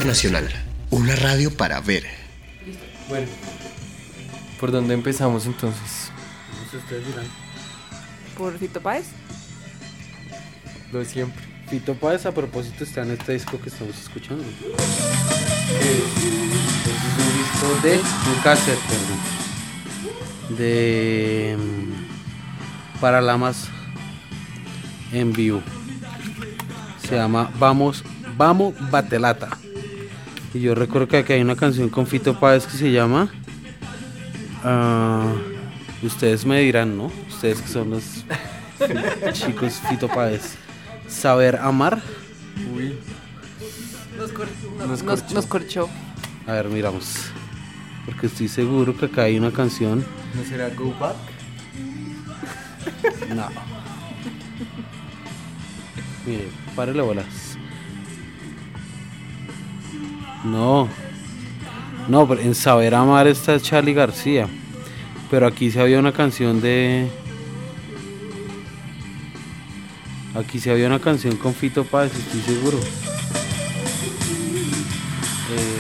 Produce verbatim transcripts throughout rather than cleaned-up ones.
Internacional, una radio para ver. Bueno, ¿por dónde empezamos entonces? No sé, ustedes dirán. ¿Por Fito Páez? Lo de siempre. Fito Páez, a propósito, está en este disco que estamos escuchando. ¿Qué? Es un disco de un cassette, perdón. De mm, Paralamas en vivo. Se llama Vamos, Vamos Batelata. Y yo recuerdo que aquí hay una canción con Fito Páez que se llama uh, ustedes me dirán, ¿no? Ustedes que son los chicos Fito Páez. Saber amar. Uy. Nos, cor- no- Nos nos- corchó. nos corchó. A ver, miramos. Porque estoy seguro que acá hay una canción. ¿No será Go Back? No. Mire, párele bolas. No. No, pero en Saber Amar está Charly García. Pero aquí sí había una canción de... Aquí sí había una canción con Fito Páez, estoy seguro. Eh...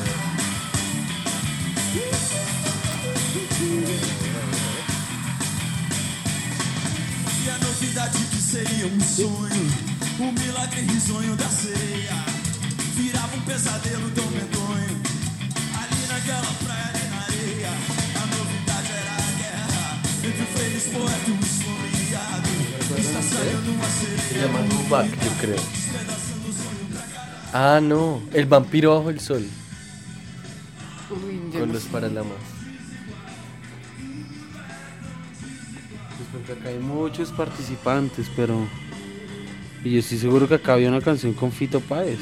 E a novidade que seria um sonho, um milagre risonho da sereia, virava um pesadelo tão medonho, ali naquela praia, ali na areia. A novidade era a guerra entre o feliz poeta e o esfomeado, estraçalhando uma Se sereia. llama Go Back, yo creo. Ah, no. El vampiro bajo el sol. Uy, yo Con no los sé. Paralamas. Pues porque acá hay muchos participantes, pero... Y yo estoy seguro que acá había una canción con Fito Páez.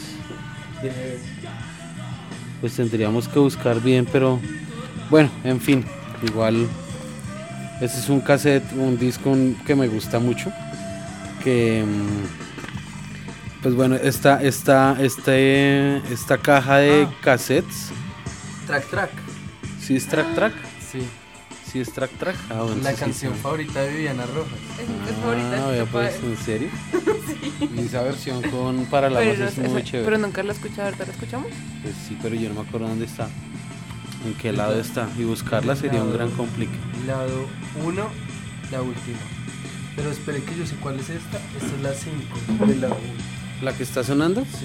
Pues tendríamos que buscar bien, pero... Bueno, en fin, igual... Este es un cassette, un disco que me gusta mucho. Que... mm, Pues bueno, esta, esta, este, esta caja de Ah. cassettes... Track Track. ¿Sí es track track? Sí. ¿Sí es track track? Ah, bueno, La sí, sí, canción sí. favorita de Viviana Rojas. Es mi es favorita de Ah, Fito vea, pues, Páez. ¿en serio? Y esa versión con Paralamas Pero, es no sé, muy esa- chévere. pero nunca la he escuchado, ¿ahorita la escuchamos? Pues sí, pero yo no me acuerdo dónde está. ¿En qué lado está? Y buscarla sería un gran complique. Lado uno, la última. Pero espere que yo sé cuál es esta. Esta es la cinco del lado uno. ¿La que está sonando? Sí.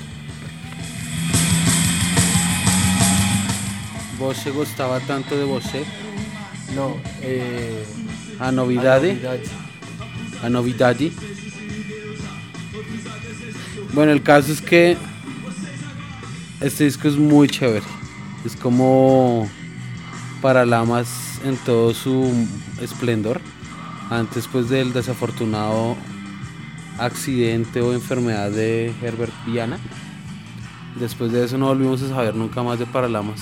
¿Vos se gustaba tanto de vos? No, eh. ¿A novidade? Navidad. ¿A novidade? Bueno, el caso es que este disco es muy chévere. Es como Paralamas en todo su esplendor. Antes pues del desafortunado accidente o enfermedad de Herbert Viana. Después de eso no volvimos a saber nunca más de Paralamas.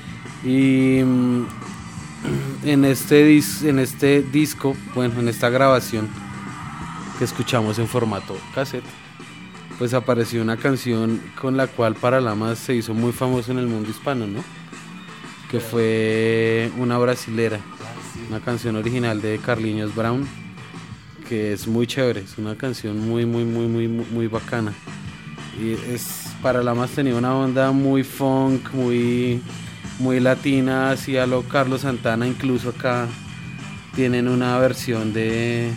Y mm, en este, dis- en este disco, bueno, en esta grabación que escuchamos en formato cassette, pues apareció una canción con la cual Paralamas se hizo muy famoso en el mundo hispano, ¿no? Que fue una brasilera, una canción original de Carlinhos Brown, que es muy chévere, es una canción muy, muy, muy, muy, muy, muy bacana. Y es, Paralamas tenía una onda muy funk, muy, muy latina, hacia lo Carlos Santana. Incluso acá tienen una versión de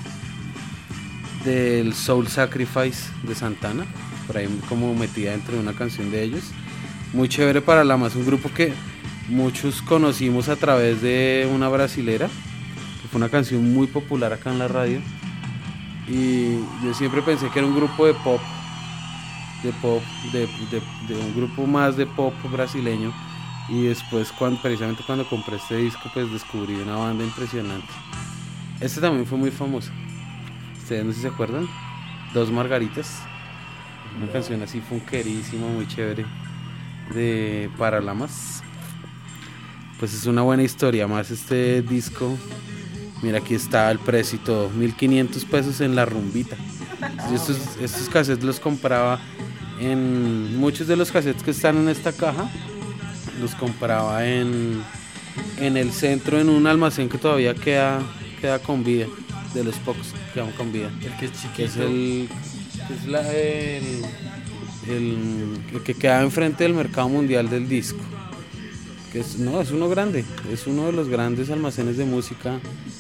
del Soul Sacrifice de Santana, por ahí como metida dentro de una canción de ellos. Muy chévere Paralamas, un grupo que muchos conocimos a través de una brasilera, que fue una canción muy popular acá en la radio. Y yo siempre pensé que era un grupo de pop, de pop, de, de, de un grupo más de pop brasileño. Y después, cuando, precisamente cuando compré este disco, pues descubrí una banda impresionante. Este también fue muy famoso. Ustedes no sé si se acuerdan. Dos Margaritas. Una canción así funkerísima, muy chévere, de Paralamas. Pues es una buena historia. Más este disco. Mira, aquí está el precio y todo. mil quinientos pesos en la rumbita. Yo estos, estos cassettes los compraba en... Muchos de los cassettes que están en esta caja los compraba en, en el centro, en un almacén que todavía queda, queda con vida. De los pocos que quedan con vida. El que es Que es chiquito. el... que es la, el el, el que queda enfrente del Mercado Mundial del Disco. Que es, no, es uno grande, es uno de los grandes almacenes de música.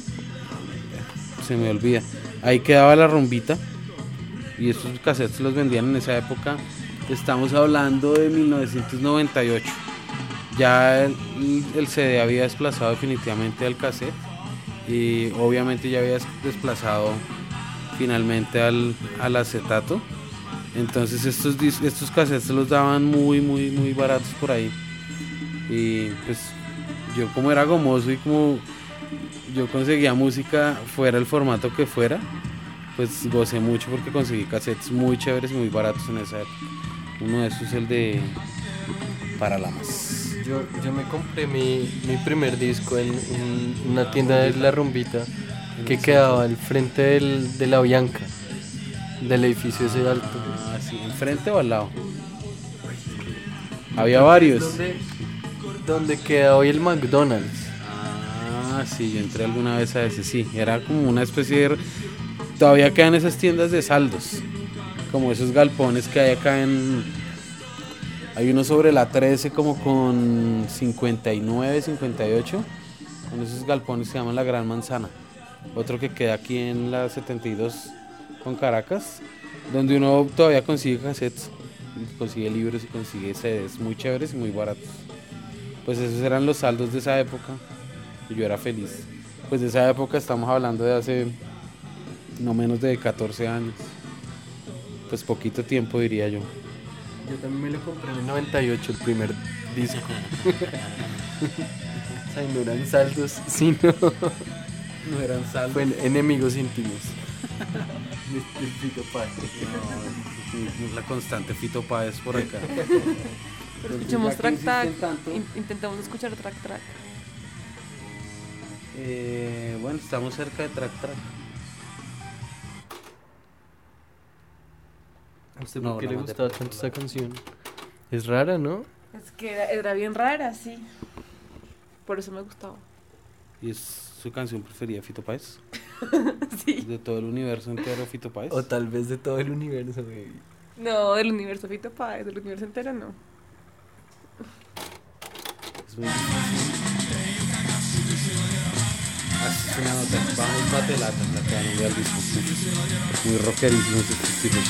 Se me olvida. Ahí quedaba la rumbita. Y estos cassettes los vendían en esa época. Estamos hablando de mil novecientos noventa y ocho. Ya el, el C D había desplazado definitivamente al cassette. Y obviamente ya había desplazado finalmente al, al acetato. Entonces estos, estos cassettes los daban muy, muy, muy baratos por ahí. Y pues yo, como era gomoso y como yo conseguía música fuera el formato que fuera, pues gocé mucho porque conseguí cassettes muy chéveres y muy baratos en esa época. Uno de esos es el de Paralamas. Yo, yo me compré mi, mi primer disco en, en una tienda de La Rumbita que quedaba al frente del, de la Bianca, del edificio ese alto. Ah, sí, ¿enfrente o al lado? Había varios. ¿Dónde, dónde queda hoy el McDonald's? Ah, sí, yo entré alguna vez a ese, sí. Era como una especie de... Todavía quedan esas tiendas de saldos, como esos galpones que hay acá en... Hay uno sobre la trece como con cincuenta y nueve, cincuenta y ocho, con esos galpones que se llaman La Gran Manzana. Otro que queda aquí en la setenta y dos con Caracas, donde uno todavía consigue cassettes, consigue libros y consigue C Ds muy chéveres y muy baratos. Pues esos eran los saldos de esa época y yo era feliz. Pues de esa época estamos hablando de hace no menos de catorce años. Pues poquito tiempo, diría yo. Yo también me lo compré en el noventa y ocho, el primer disco. O sea, no eran saldos, sino No eran saldos. fueron enemigos íntimos. El Fito Páez. No, la constante Fito Páez por acá. Pero escuchemos Ya que track track. insisten tanto. In- intentamos escuchar track track. Eh, bueno, estamos cerca de Track Track. ¿A usted No, por qué la le mandé gustaba por tanto otro esa canción? Es rara, ¿no? Es que era, era bien rara, sí. Por eso me gustaba. ¿Y es su canción preferida, Fito Páez? Sí. De todo el universo entero, Fito Páez. O tal vez de todo el universo, baby. No, del universo Fito Páez, del universo entero no. Es muy difícil. Ah, es una nota. Vamos, batelata, la que van a enviar al disco. Muy rockerísimos estos tipos.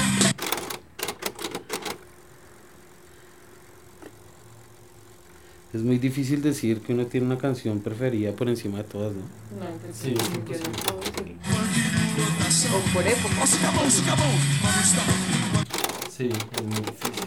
Es muy difícil decir que uno tiene una canción preferida por encima de todas, ¿no? No, pues Sí, sí, sí, yo sí. no puedo decirlo. O por época. Sí, es muy difícil.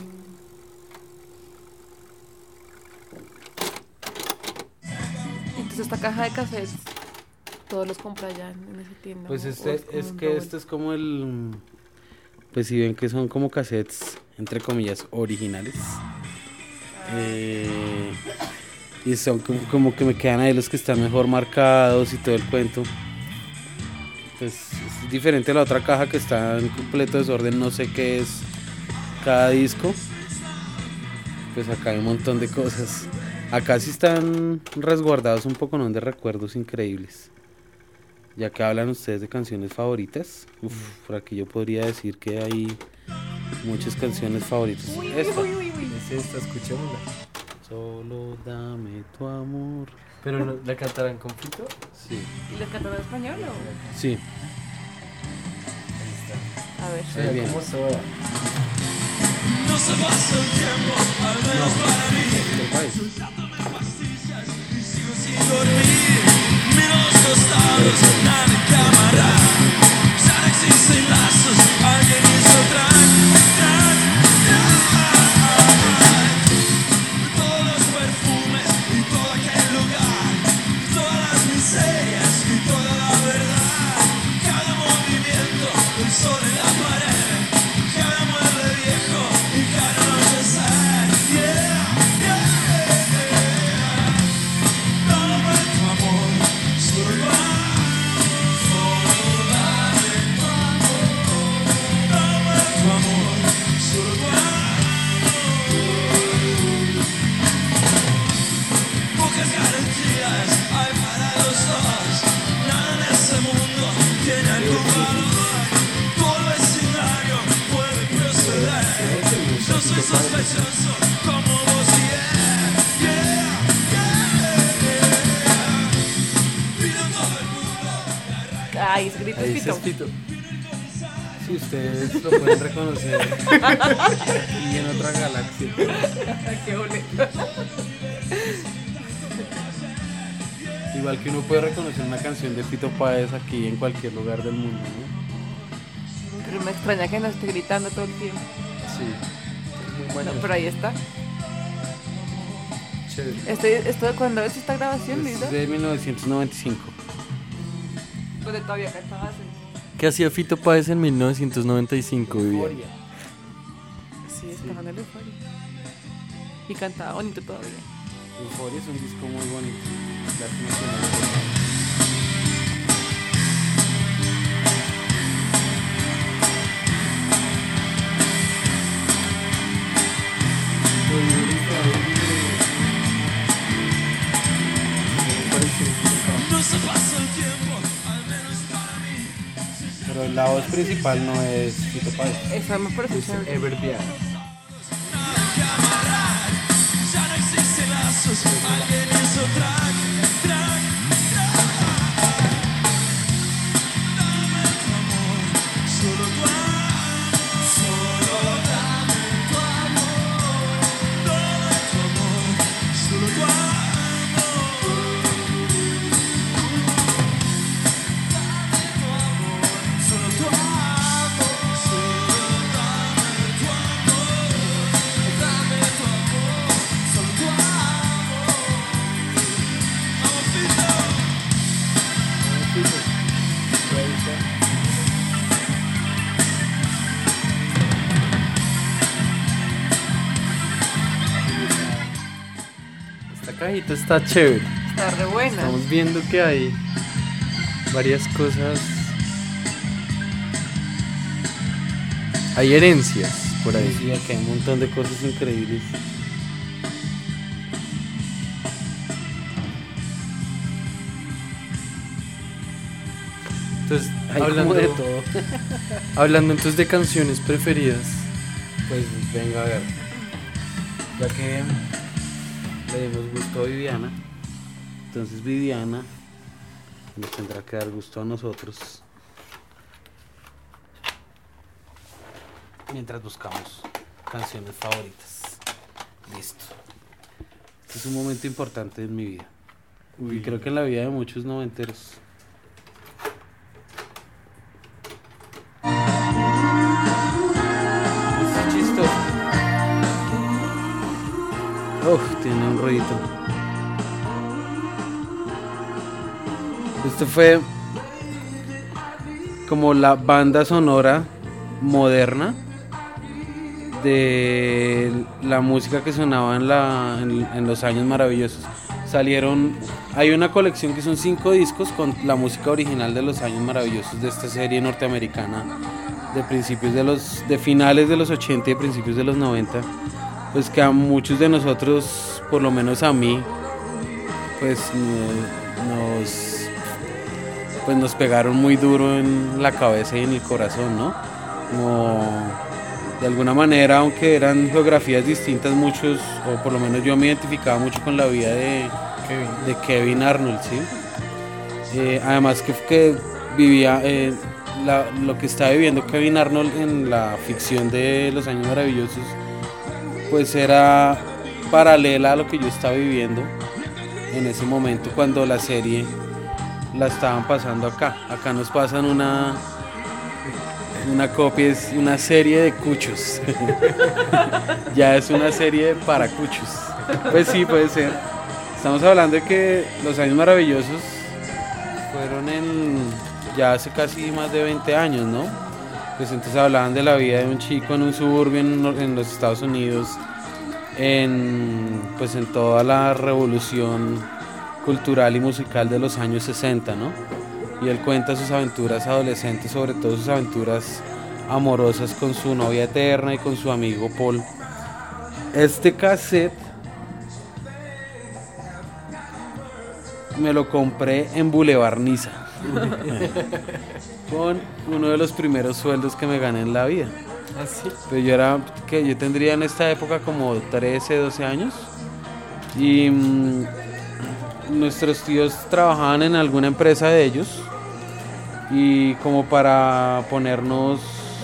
Entonces esta caja de cassettes, todos los compra allá en, en esa tienda. Pues ¿no? O este, como es un que Robert. este es como el... Pues si ven que son como cassettes, entre comillas, originales. Eh, y son como, como que me quedan ahí los que están mejor marcados y todo el cuento. Pues es diferente a la otra caja que está en completo desorden, no sé qué es cada disco. Pues acá hay un montón de cosas. Acá sí están resguardados un poco, ¿no?, de recuerdos increíbles. Ya que hablan ustedes de canciones favoritas, uf, por aquí yo podría decir que hay muchas canciones favoritas. Uy, uy, Esta. uy, uy, uy. Es esta, escuchémosla. Solo dame tu amor. ¿Pero no, la cantarán con Fito? Sí. ¿Y los cantan en español o...? Sí. A ver. Muy bien. Como soda. No se pasa el tiempo, al menos para mí. Fito Páez. Sigo sin dormir, miro los costados, nada de cámara. Ya no existen lazos, alguien hizo track, track, track. Todos los perfumes y todo aquel lugar, todas las miserias y toda la verdad. Cada movimiento, el sol en la pared, cada mueble viejo y cada anochecer. Yeah, yeah, yeah. Todo sospechoso como vos, yeah, yeah, yeah. Pido todo el mundo. Ay, ese grito Ahí es ese es Fito. Fito. Si ustedes lo pueden reconocer y en otra galaxia. Qué ole. Igual que uno puede reconocer una canción de Fito Páez aquí en cualquier lugar del mundo, ¿no? Pero me extraña que no esté gritando todo el tiempo. Sí. Es muy No, bueno. pero ahí está. Chévere. Este, ¿Esto de cuándo es esta grabación, Es Lisa? de mil novecientos noventa y cinco. Donde todavía cantabas en ¿Qué hacía Fito Páez en mil novecientos noventa y cinco? Vivian? Sí, estaba en el Euforia. Y cantaba bonito todavía. Euphoria es un disco muy bonito. Lástima que no lo tocan. No se pasa el tiempo, al menos para mí. Pero la voz principal no es Fito Páez. Eso me parece Es chévere. Evervian. Camarada, ya no existen lazos, alguien hizo track, track, track. Dame tu amor, solo tu amor, solo dame tu amor. Dame tu amor, solo tu amor. Dame tu amor, solo tu amor, solo dame tu amor. Dame tu amor, solo tu amor. Vamos, Fito. Esta cajita está chévere. Está re buena. Estamos viendo que hay varias cosas. Hay herencias por ahí. Sí, aquí hay un montón de cosas increíbles. Entonces, Hay hablando como de todo. hablando entonces de canciones preferidas. Pues venga a ver. Ya que le dimos gusto a Viviana, entonces Viviana nos tendrá que dar gusto a nosotros mientras buscamos canciones favoritas. Listo. Este es un momento importante en mi vida. Y creo que en la vida de muchos noventeros. Este es chistoso. Uf, tiene un ruidito. Esto fue como la banda sonora moderna de la música que sonaba en, la, en, en los años maravillosos. Salieron, hay una colección que son cinco discos con la música original de los años maravillosos de esta serie norteamericana de principios de los, de finales de los ochenta y principios de los noventa, pues que a muchos de nosotros, por lo menos a mí, pues no- nos pues nos pegaron muy duro en la cabeza y en el corazón, ¿no? Como de alguna manera, aunque eran geografías distintas, muchos, o por lo menos yo me identificaba mucho con la vida de Kevin, de Kevin Arnold, ¿sí? Eh, además que, que vivía eh, la- lo que estaba viviendo Kevin Arnold en la ficción de Los Años Maravillosos, pues era paralela a lo que yo estaba viviendo en ese momento cuando la serie la estaban pasando acá. Acá nos pasan una una copia, es una serie de cuchos. Ya es una serie de paracuchos. Pues sí, puede ser. Estamos hablando de que Los Años Maravillosos fueron en ya hace casi más de veinte años, ¿no? Pues entonces hablaban de la vida de un chico en un suburbio en, en los Estados Unidos, en pues en toda la revolución cultural y musical de los años sesenta, ¿no? Y él cuenta sus aventuras adolescentes, sobre todo sus aventuras amorosas con su novia eterna y con su amigo Paul. Este cassette me lo compré en Boulevard Niza con uno de los primeros sueldos que me gané en la vida. Así. Pero yo era, que yo tendría en esta época como trece, doce años. Y mmm, nuestros tíos trabajaban en alguna empresa de ellos. Y como para ponernos...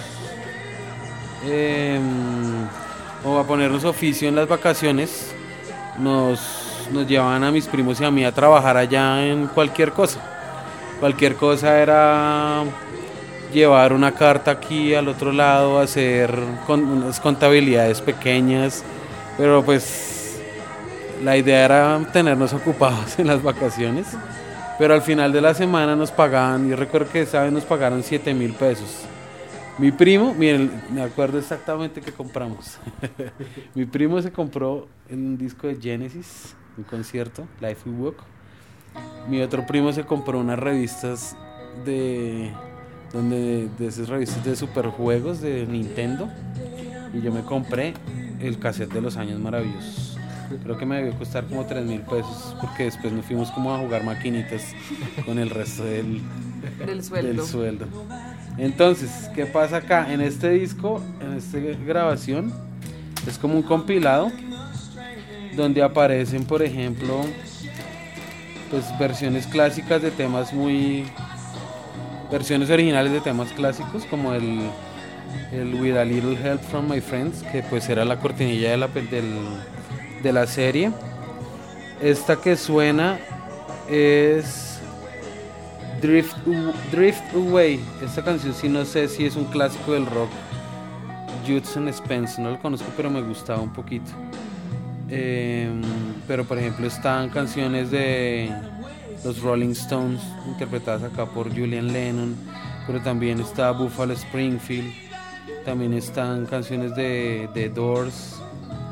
Eh, o a ponernos oficio en las vacaciones, nos, nos llevaban a mis primos y a mí a trabajar allá en cualquier cosa. Cualquier cosa era llevar una carta aquí al otro lado, hacer con, unas contabilidades pequeñas, pero pues la idea era tenernos ocupados en las vacaciones. Pero al final de la semana nos pagaban, yo recuerdo que esa vez nos pagaron siete mil pesos. Mi primo, miren, me acuerdo exactamente que compramos. Mi primo se compró un disco de Genesis, un concierto, Life We Walk. Mi otro primo se compró unas revistas de, donde, de esas revistas de superjuegos de Nintendo. Y yo me compré el cassette de Los Años Maravillosos. Creo que me debió costar como tres mil pesos, porque después nos fuimos como a jugar maquinitas con el resto del, Del sueldo. del sueldo. Entonces, ¿qué pasa acá? En este disco, en esta grabación, es como un compilado donde aparecen, por ejemplo, pues versiones clásicas de temas muy... versiones originales de temas clásicos, como el, el With a Little Help from My Friends, que pues era la cortinilla de la, del, de la serie. Esta que suena es... Drift, Drift Away. Esta canción sí no sé si es un clásico del rock. Judson Spence, no lo conozco, pero me gustaba un poquito. Eh, pero por ejemplo están canciones de los Rolling Stones interpretadas acá por Julian Lennon, pero también está Buffalo Springfield, también están canciones de The Doors,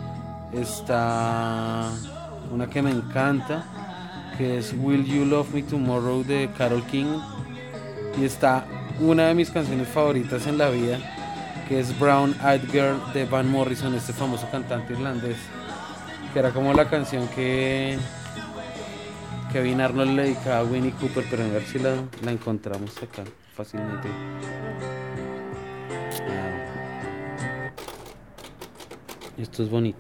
está una que me encanta, que es Will You Love Me Tomorrow de Carole King, y está una de mis canciones favoritas en la vida, que es Brown Eyed Girl de Van Morrison, este famoso cantante irlandés, que era como la canción que Kevin Arnold le dedicaba a Winnie Cooper, pero a ver si la, la encontramos acá fácilmente. Ah. Esto es bonito.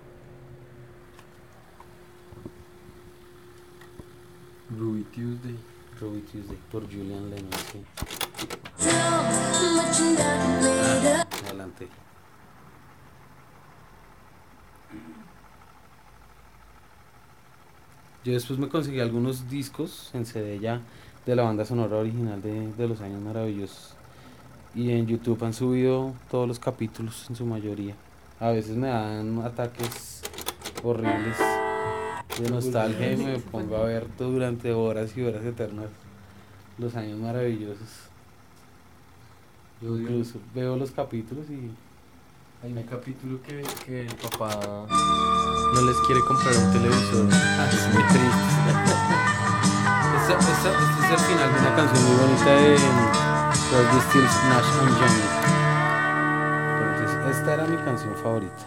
Ruby Tuesday. Ruby Tuesday por Julian Lennon, sí. Ah, adelante. Yo después me conseguí algunos discos en C D ya de la banda sonora original de, de Los Años Maravillosos. Y en YouTube han subido todos los capítulos en su mayoría. A veces me dan ataques horribles de nostalgia y me pongo a ver todo durante horas y horas eternas Los Años Maravillosos. Yo incluso veo los capítulos y... Hay un capítulo que, que el papá no les quiere comprar un televisor. Ah, es muy triste. Esta, esta, este es el final de una canción muy bonita de Crosby, Stills, Nash and Young. Entonces, esta era mi canción favorita.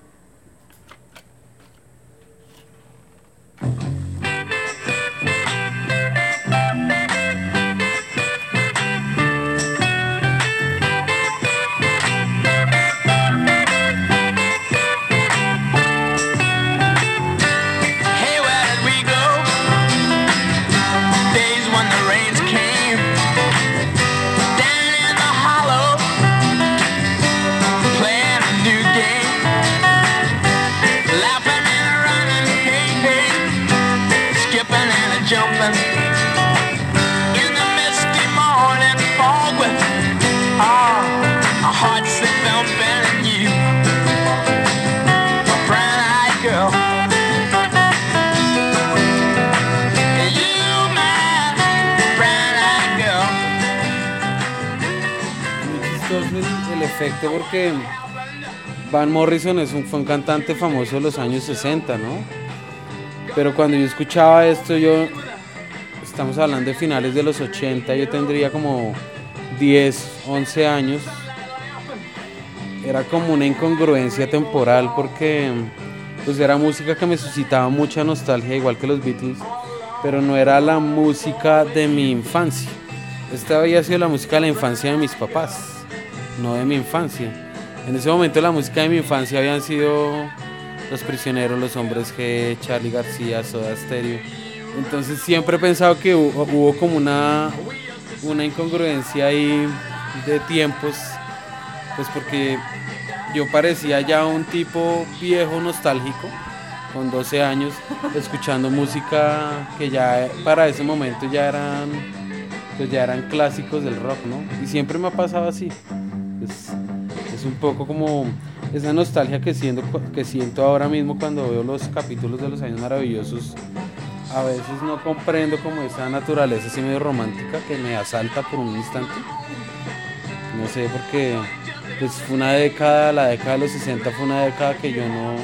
Efecto, porque Van Morrison es un, fue un cantante famoso de los años sesenta, ¿no? Pero cuando yo escuchaba esto, yo, estamos hablando de finales de los ochenta, yo tendría como diez, once años. Era como una incongruencia temporal, porque pues era música que me suscitaba mucha nostalgia, igual que los Beatles, pero no era la música de mi infancia. Esta había sido la música de la infancia de mis papás, no de mi infancia. En ese momento la música de mi infancia habían sido Los Prisioneros, Los Hombres G, Charly García, Soda Stereo. Entonces siempre he pensado que hubo, hubo como una, una incongruencia ahí de tiempos, pues porque yo parecía ya un tipo viejo nostálgico, con doce años, escuchando música que ya para ese momento ya eran, pues ya eran clásicos del rock, ¿no? Y siempre me ha pasado así. Es, es un poco como esa nostalgia que siento, que siento ahora mismo cuando veo los capítulos de Los Años Maravillosos. A veces no comprendo como esa naturaleza así medio romántica que me asalta por un instante. No sé, porque pues fue una década, la década de los sesenta fue una década que yo no,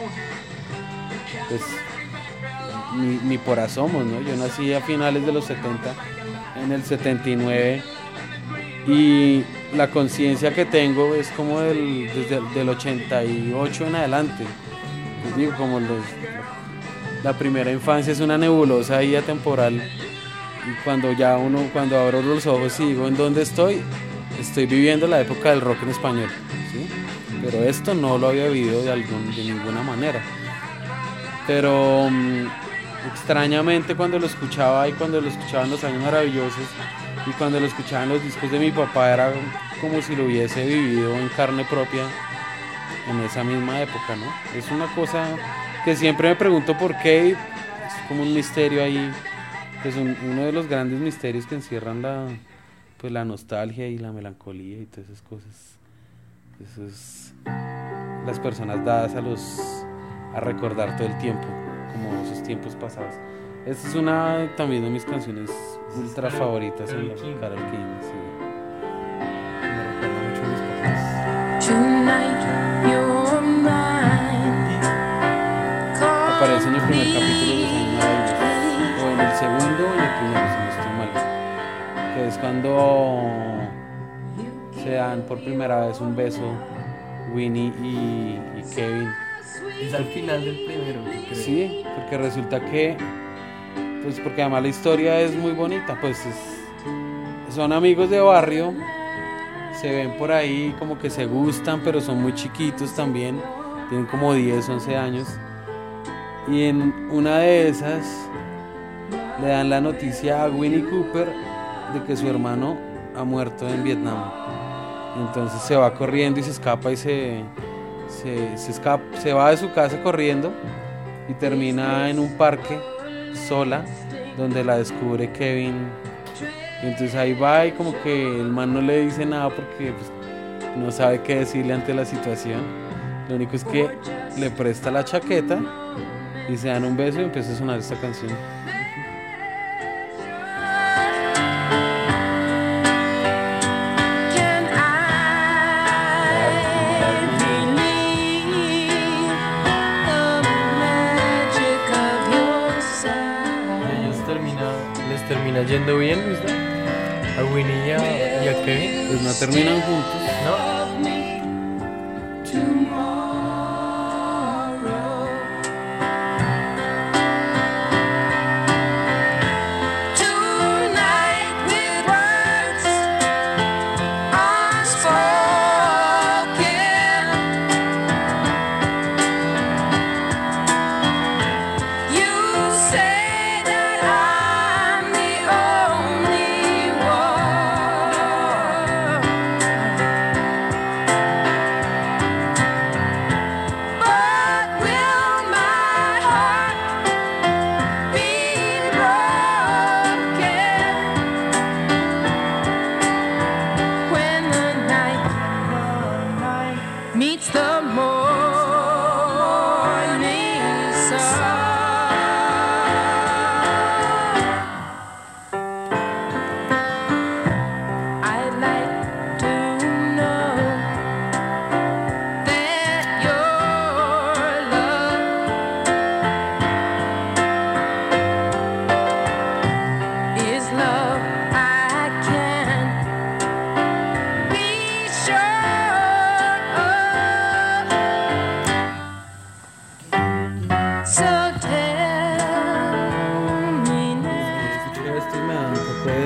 pues ni, ni por asomo, ¿no? Yo nací a finales de los setenta, en el setenta y nueve, y la conciencia que tengo es como del, desde el del ochenta y ocho en adelante. Les digo, como los, la primera infancia es una nebulosa ahí atemporal, y cuando ya uno, cuando abro los ojos y digo, ¿en dónde estoy? Estoy viviendo la época del rock en español, ¿sí? Pero esto no lo había vivido de, algún, de ninguna manera. Pero um, extrañamente cuando lo escuchaba y cuando lo escuchaba en Los Años Maravillosos y cuando lo escuchaba en los discos de mi papá, era como si lo hubiese vivido en carne propia en esa misma época, ¿no? Es una cosa que siempre me pregunto por qué, y es como un misterio ahí, pues un, uno de los grandes misterios que encierran la, pues la nostalgia y la melancolía y todas esas cosas. Eso es las personas dadas a los a recordar todo el tiempo, como esos tiempos pasados. Esta es una también de mis canciones ultra favoritas en la Karol King, sí. Me recuerda mucho a mis papás. Aparece en el primer capítulo de Los Años Maravillosos, o en el segundo o en el primero, si no estoy mal, que es cuando se dan por primera vez un beso Winnie y, y Kevin. Es al final del primero, creo. Sí, porque resulta que, pues porque además la historia es muy bonita, pues es, son amigos de barrio, se ven por ahí como que se gustan, pero son muy chiquitos también, tienen como diez, once años, y en una de esas le dan la noticia a Winnie Cooper de que su hermano ha muerto en Vietnam. Entonces se va corriendo y se escapa y se, se, se, escapa, se va de su casa corriendo y termina en un parque sola, donde la descubre Kevin. Y entonces ahí va y como que el man no le dice nada porque pues, no sabe qué decirle ante la situación. Lo único es que le presta la chaqueta y se dan un beso y empieza a sonar esta canción. ¿Termina yendo bien, Luis? ¿A Winnie y a, y a Kevin? Pues no terminan juntos. ¿No?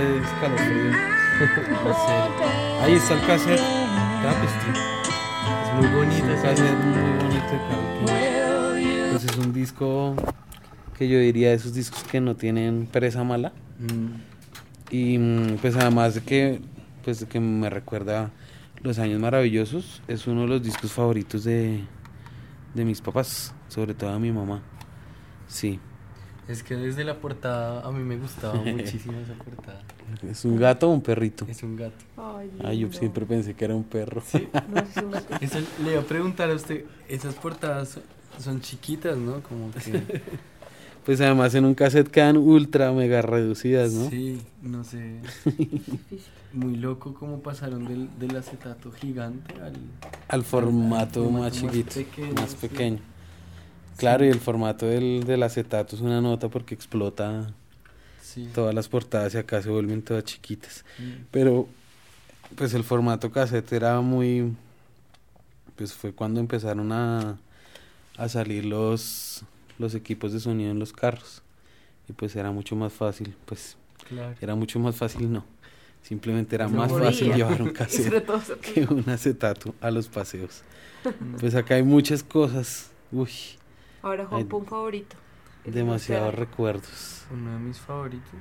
Ahí está el cassette, Tapestry. Es muy bonito. Es un ese cassette muy bonito de Karol King. Pues es un disco que yo diría de esos discos que no tienen pereza mala. Mm, Y mm, pues además de que, pues de que me recuerda los años maravillosos, es uno de los discos favoritos de, de mis papás, sobre todo a mi mamá. Sí, Es que desde la portada a mí me gustaba muchísimo esa portada. ¿es un gato o un perrito? Es un gato. Ay, Ay, yo lindo. siempre pensé que era un perro. Sí. No, sí, es un gato. Eso le iba a preguntar a usted, esas portadas son, son chiquitas, ¿no? Como que... Pues además en un cassette quedan ultra mega reducidas, ¿no? Sí, no sé. Muy loco cómo pasaron del, del acetato gigante al... Al formato al formato más más chiquito, pequeño, más sí. pequeño. Claro, y el formato del, del acetato es una nota porque explota Sí. todas las portadas y acá se vuelven todas chiquitas. Mm. Pero pues el formato cassette era muy... Pues fue cuando empezaron a, a salir los, los equipos de sonido en los carros. Y pues era mucho más fácil, pues Claro. era mucho más fácil, no. Simplemente era No más podía. fácil llevar un Y sobre cassette todo se- que un acetato a los paseos. Mm. Pues acá hay muchas cosas. Uy, Ahora, Juan, Ay, pon favorito. demasiados Espera. recuerdos. Uno de mis favoritos.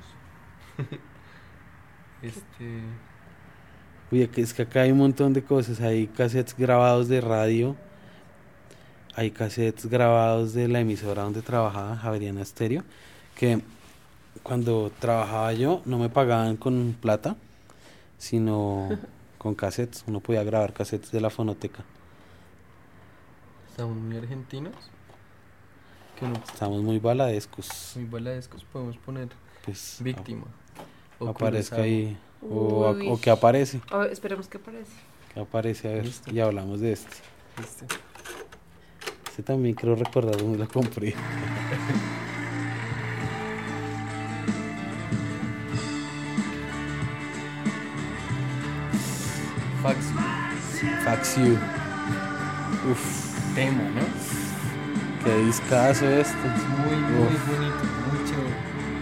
este... Uy, aquí- es que acá hay un montón de cosas. Hay cassettes grabados de radio. Hay cassettes grabados de la emisora donde trabajaba, Javeriana Estéreo. Que cuando trabajaba yo no me pagaban con plata, sino con cassettes. Uno podía grabar cassettes de la fonoteca. Estamos muy argentinos. Que no, Estamos muy baladescos. muy baladescos, podemos poner Pues víctima. a- O aparezca Kurosawa. ahí. O, a- Uy. o que aparece. A ver, esperemos que aparece. Que aparece, a ver. Listo. Y hablamos de este. Este. Este también quiero recordar dónde lo compré. Fax. Fax You. Uf, Tema, ¿no? qué discazo este. Es muy, muy Uf. bonito, muy chévere.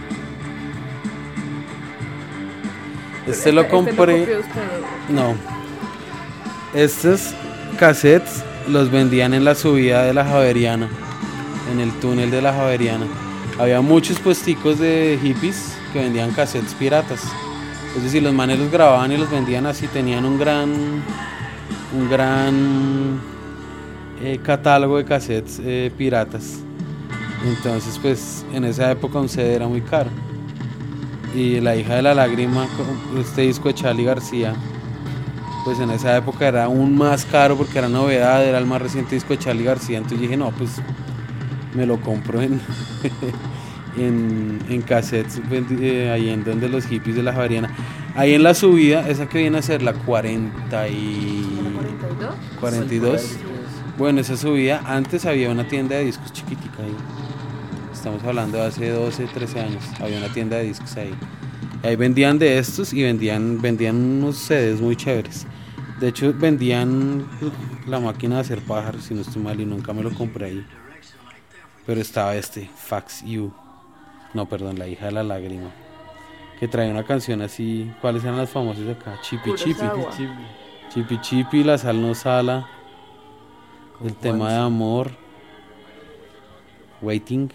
Este lo compré. copió usted. No. Estos cassettes los vendían en la subida de la Javeriana. En el túnel de la Javeriana. Había muchos puesticos de hippies que vendían cassettes piratas. Es decir, los manes los grababan y los vendían así. Tenían un gran. Un gran. eh, catálogo de cassettes eh, piratas. Entonces, pues en esa época un C D era muy caro. Y La hija de la lágrima, co- este disco de Charly García, pues en esa época era aún más caro porque era novedad, era el más reciente disco de Charly García. Entonces dije, no, pues me lo compro en, en, en cassettes, vendi- eh, ahí en donde los hippies de la Javeriana. Ahí en la subida, esa que viene a ser la cuarenta y... ¿cuarenta y dos? cuarenta y dos. Bueno, esa subida, antes había una tienda de discos chiquitica ahí. Estamos hablando de hace doce, trece años. Había una tienda de discos ahí. Y ahí vendían de estos y vendían, vendían unos C Ds muy chéveres. De hecho, vendían La máquina de hacer pájaros, si no estoy mal, y nunca me lo compré ahí. Pero estaba este, Fax You. No, perdón, La hija de la lágrima. Que traía una canción así. ¿Cuáles eran las famosas de acá? Chipi Chipi. Kurosawa. Chipi Chipi, La sal no sala. Con El tema de Juancho. amor. Waiting.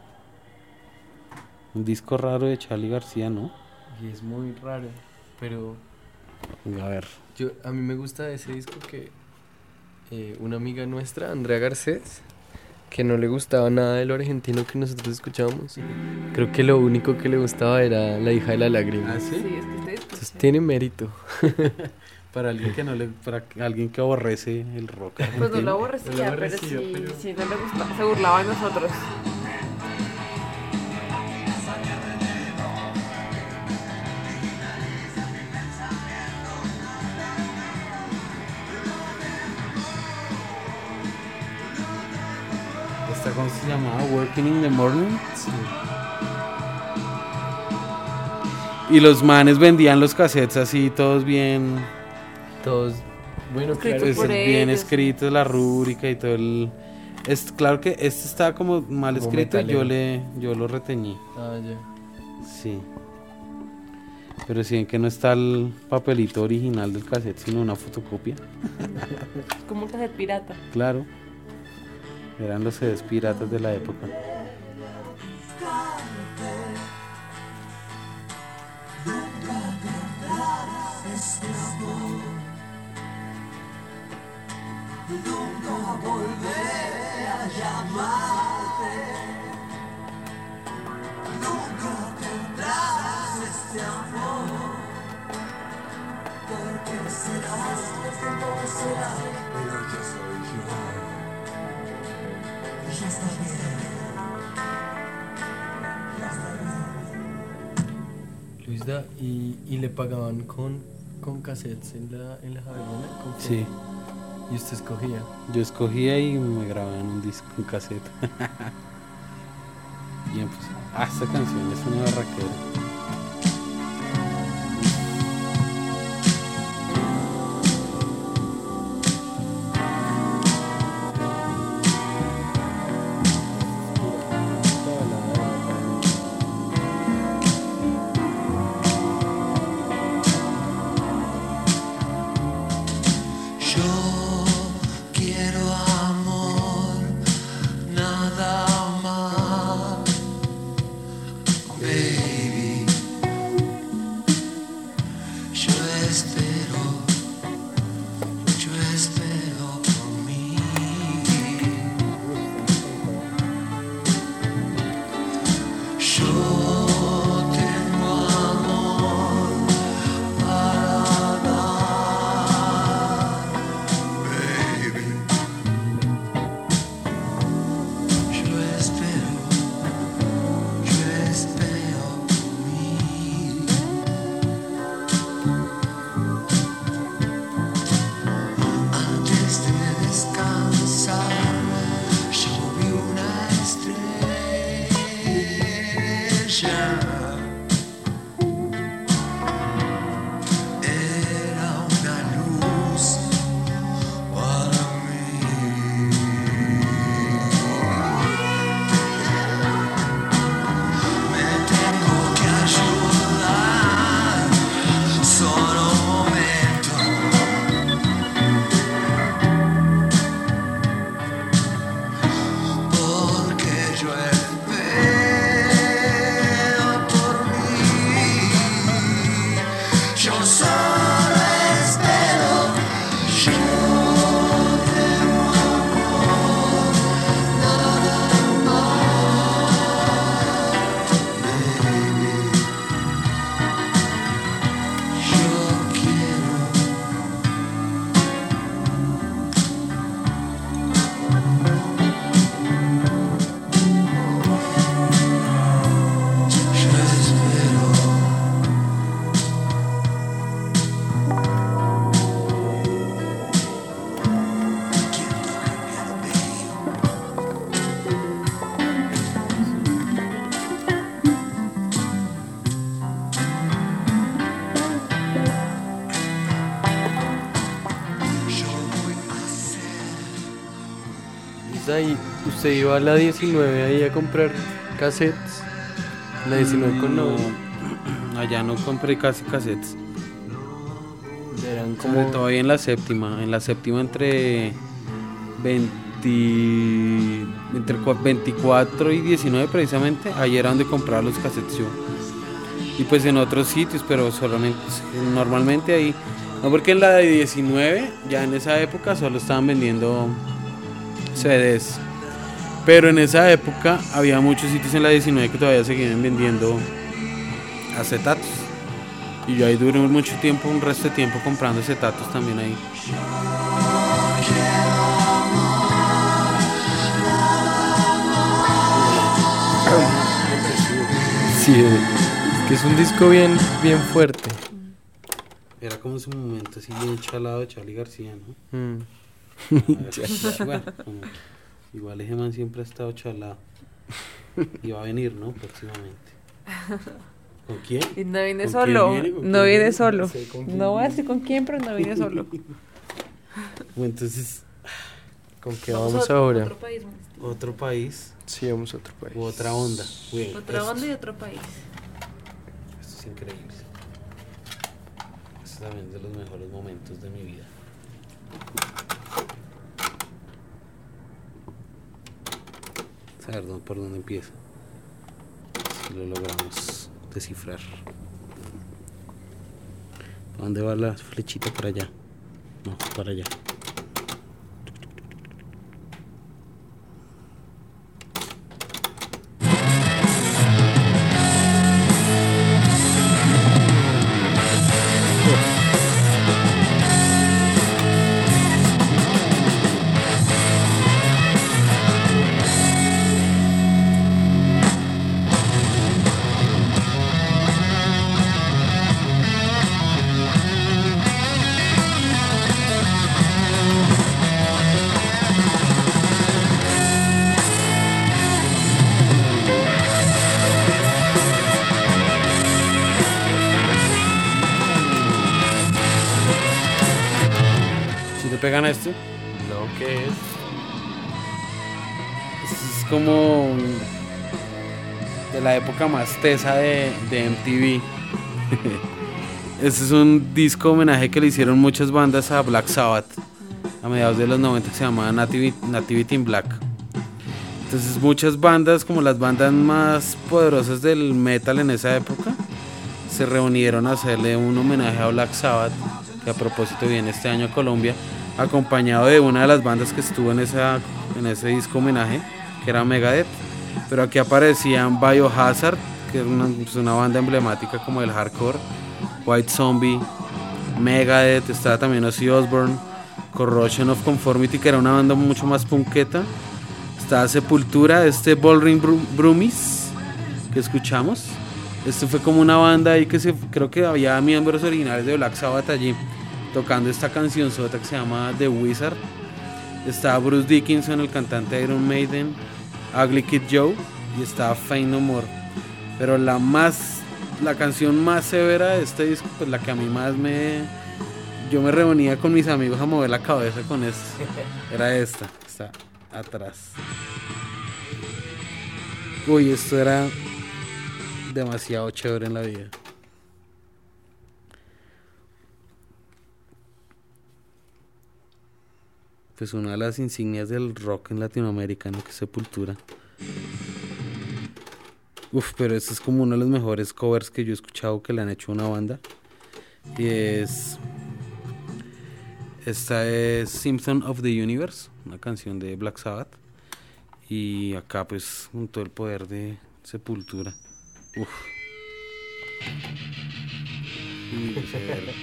Un disco raro de Charly García, ¿no? Y es muy raro, pero A ver. yo a mí me gusta de ese disco que eh, una amiga nuestra, Andrea Garcés, que no le gustaba nada de lo argentino que nosotros escuchábamos. Creo que lo único que le gustaba era La hija de la lágrima. Sí, es que este disco, Entonces sí. tiene mérito. Para alguien que no le, para alguien que aborrece el rock Pues no argentino. lo aborrecía, No lo pero aborrecía, sí, pero- sí no le gustaba, se burlaba de nosotros. Esta cosa se llamaba Working in the Morning. Sí. Y los manes vendían los cassettes así, todos bien, Todos, bueno, Escritos claro, pues, por bien ellos. escritos, la rúbrica y todo el... Es, claro que este estaba como mal Como escrito y yo, metalero. le, yo lo reteñí. ah, ya. Sí. Pero si ven que no está el papelito original del cassette, sino una fotocopia. Es como un cassette pirata. Claro. Eran los C Ds piratas de la época. Luisda, ¿y, y le pagaban con, con cassettes en la, en la Javeriana? ¿Con qué? Sí. ¿Y usted escogía? Yo escogía y me grababan un disco, un cassette. Bien, pues. Ah, esta canción es una barraquera. Y usted iba a la diecinueve ahí a comprar cassettes. La diecinueve con no, no. allá no compré casi cassettes. Eran Sobre como. todo ahí en la séptima. En la séptima entre veinte, entre veinticuatro y diecinueve precisamente. Ahí era donde compraba los cassettes yo. Y pues en otros sitios, pero solamente, normalmente ahí. No, porque en la de diecinueve, ya en esa época solo estaban vendiendo C Ds. Pero en esa época había muchos sitios en la diecinueve que todavía seguían vendiendo acetatos. Y yo ahí duré mucho tiempo, un resto de tiempo comprando acetatos también ahí. Sí, es que es un disco bien, bien fuerte. Era como en su momento así bien chalado de Charly García, ¿no? Mm. Bueno, como, igual ese man siempre ha estado chalado. Y va a venir, ¿no? Próximamente. ¿Con quién? Y no viene ¿Con solo. quién viene? ¿Con No quién viene viene? solo. No sé con quién No voy a viene. decir con quién, pero no viene solo. Bueno, entonces, ¿Con qué vamos ahora? Otro país, más. otro país Sí, vamos a otro país. u otra onda. Uy, Otra esto- onda y otro país. Esto es increíble. también es de los mejores momentos de mi vida. A ver ¿dónde- por dónde empieza. Si lo logramos descifrar. ¿A dónde va la flechita? Para allá. No, para allá. ¿Si te pegan esto? No, ¿qué es? Es como un- de la época más tesa de, de M T V. Este es un disco homenaje que le hicieron muchas bandas a Black Sabbath a mediados de los noventa, que se llamaba Nativity, Nativity in Black. Entonces muchas bandas, como las bandas más poderosas del metal en esa época, se reunieron a hacerle un homenaje a Black Sabbath, que a propósito viene este año a Colombia, acompañado de una de las bandas que estuvo en, esa, en ese disco homenaje, que era Megadeth. Pero aquí aparecían Biohazard, que es una, pues una banda emblemática como del hardcore, White Zombie, Megadeth, estaba también Ozzy Osbourne, Corrosion of Conformity, que era una banda mucho más punketa, estaba Sepultura, este Ballroom Bru- Brummies que escuchamos. Este fue como una banda ahí que se, creo que había miembros originales de Black Sabbath allí tocando esta canción sota que se llama The Wizard. Estaba Bruce Dickinson, el cantante de Iron Maiden, Ugly Kid Joe, y estaba Faith No More. Pero la más, la canción más severa de este disco, pues la que a mí más me, yo me reunía con mis amigos a mover la cabeza con esto, era esta, está atrás. Uy, esto era demasiado chévere en la vida. Pues una de las insignias del rock en Latinoamérica, ¿no? Que es Sepultura. Uf, pero este es como uno de los mejores covers que yo he escuchado que le han hecho a una banda. Y es... Esta es Symptom of the Universe, una canción de Black Sabbath. Y acá pues con todo el poder de Sepultura. Uf. Y, pues, a ver.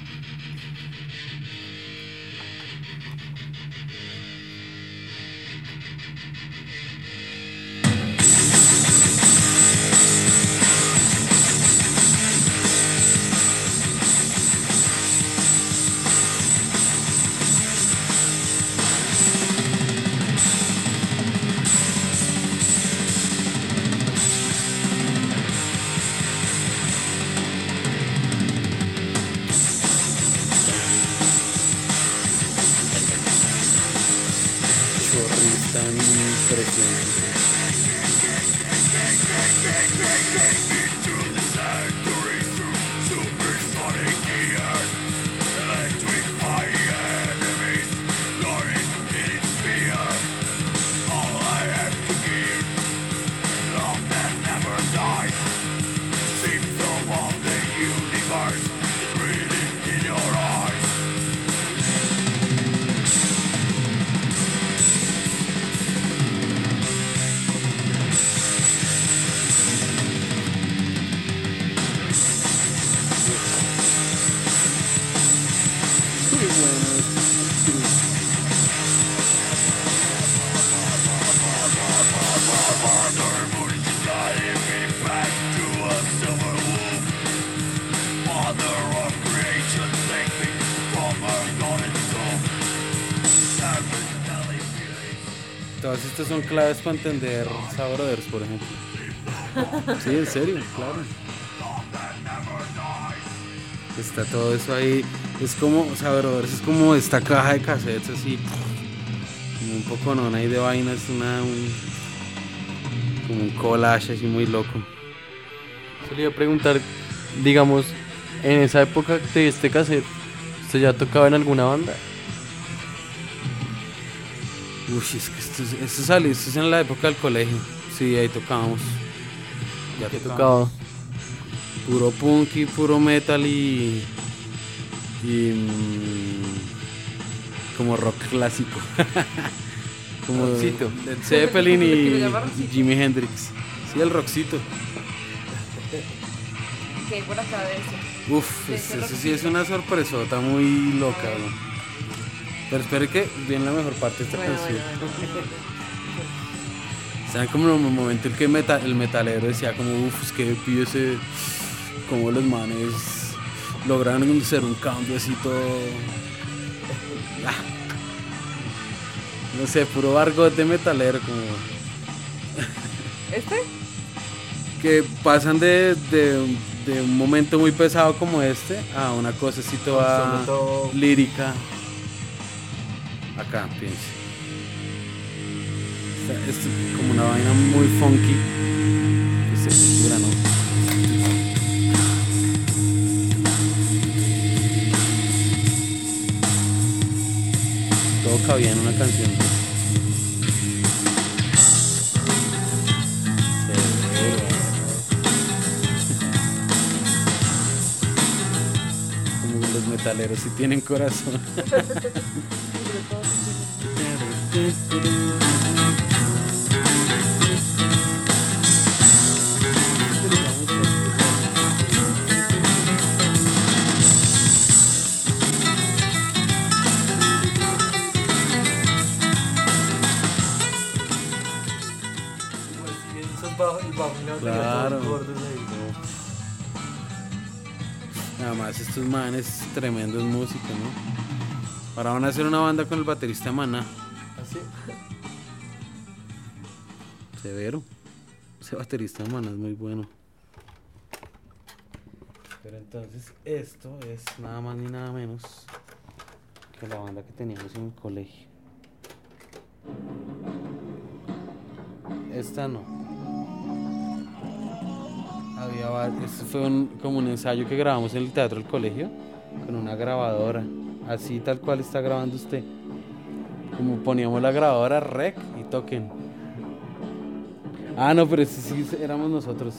Chorrista impresionante. Todas estas son claves para entender Sabrothers, por ejemplo. Sí, en serio, claro. Está todo eso ahí. Es como, Sabrothers es como esta caja de cassettes así. Como un poco no, ahí de vainas, una, un, como un collage así muy loco. Se le iba a preguntar, digamos, En esa época de este cassette, ¿usted ya tocaba en alguna banda? Uy, es que esto, es- esto sale, esto es en la época del colegio. Sí, ahí tocábamos. Ya ¿Qué tocábamos. tocaba? Puro punk y puro metal y. y. mm, como rock clásico. como Rockcito. Led Zeppelin Que lo y llama rockcito. Jimi Hendrix. Sí, el rockcito. ¿Qué hay por acá de eso? Uf, De es- ese eso sí es una sorpresota muy loca, güey. Pero espere que viene la mejor parte de esta Bueno, canción. bueno, bueno. ¿Saben como en un momento en que meta- el metalero decía como, uff, es que pide ese, como los manes lograron hacer un cambio así todo, ah, no sé, puro argot de metalero, como ¿Este? que pasan de, de, de un momento muy pesado como este a una cosa así toda Solo todo- lírica. Acá, piense. Esta- Es como una vaina muy funky. De sepultura, ¿no? Todo cabía en una canción. Severo. Como que los metaleros sí tienen corazón. Esos bajos y bajos y la batería Claro. todos gordos ahí. Nada más estos manes tremendos músicos, ¿no? Ahora van a hacer una banda con el baterista Maná. Así. Severo. Ese baterista de Maná es muy bueno. Pero entonces esto es nada más ni nada menos que la banda que teníamos en el colegio. Esta no. Había va- este fue un- como un ensayo que grabamos en el teatro del colegio con una grabadora, así tal cual está grabando usted. Como poníamos la grabadora rec y toquen. Ah, no, pero ese sí éramos nosotros.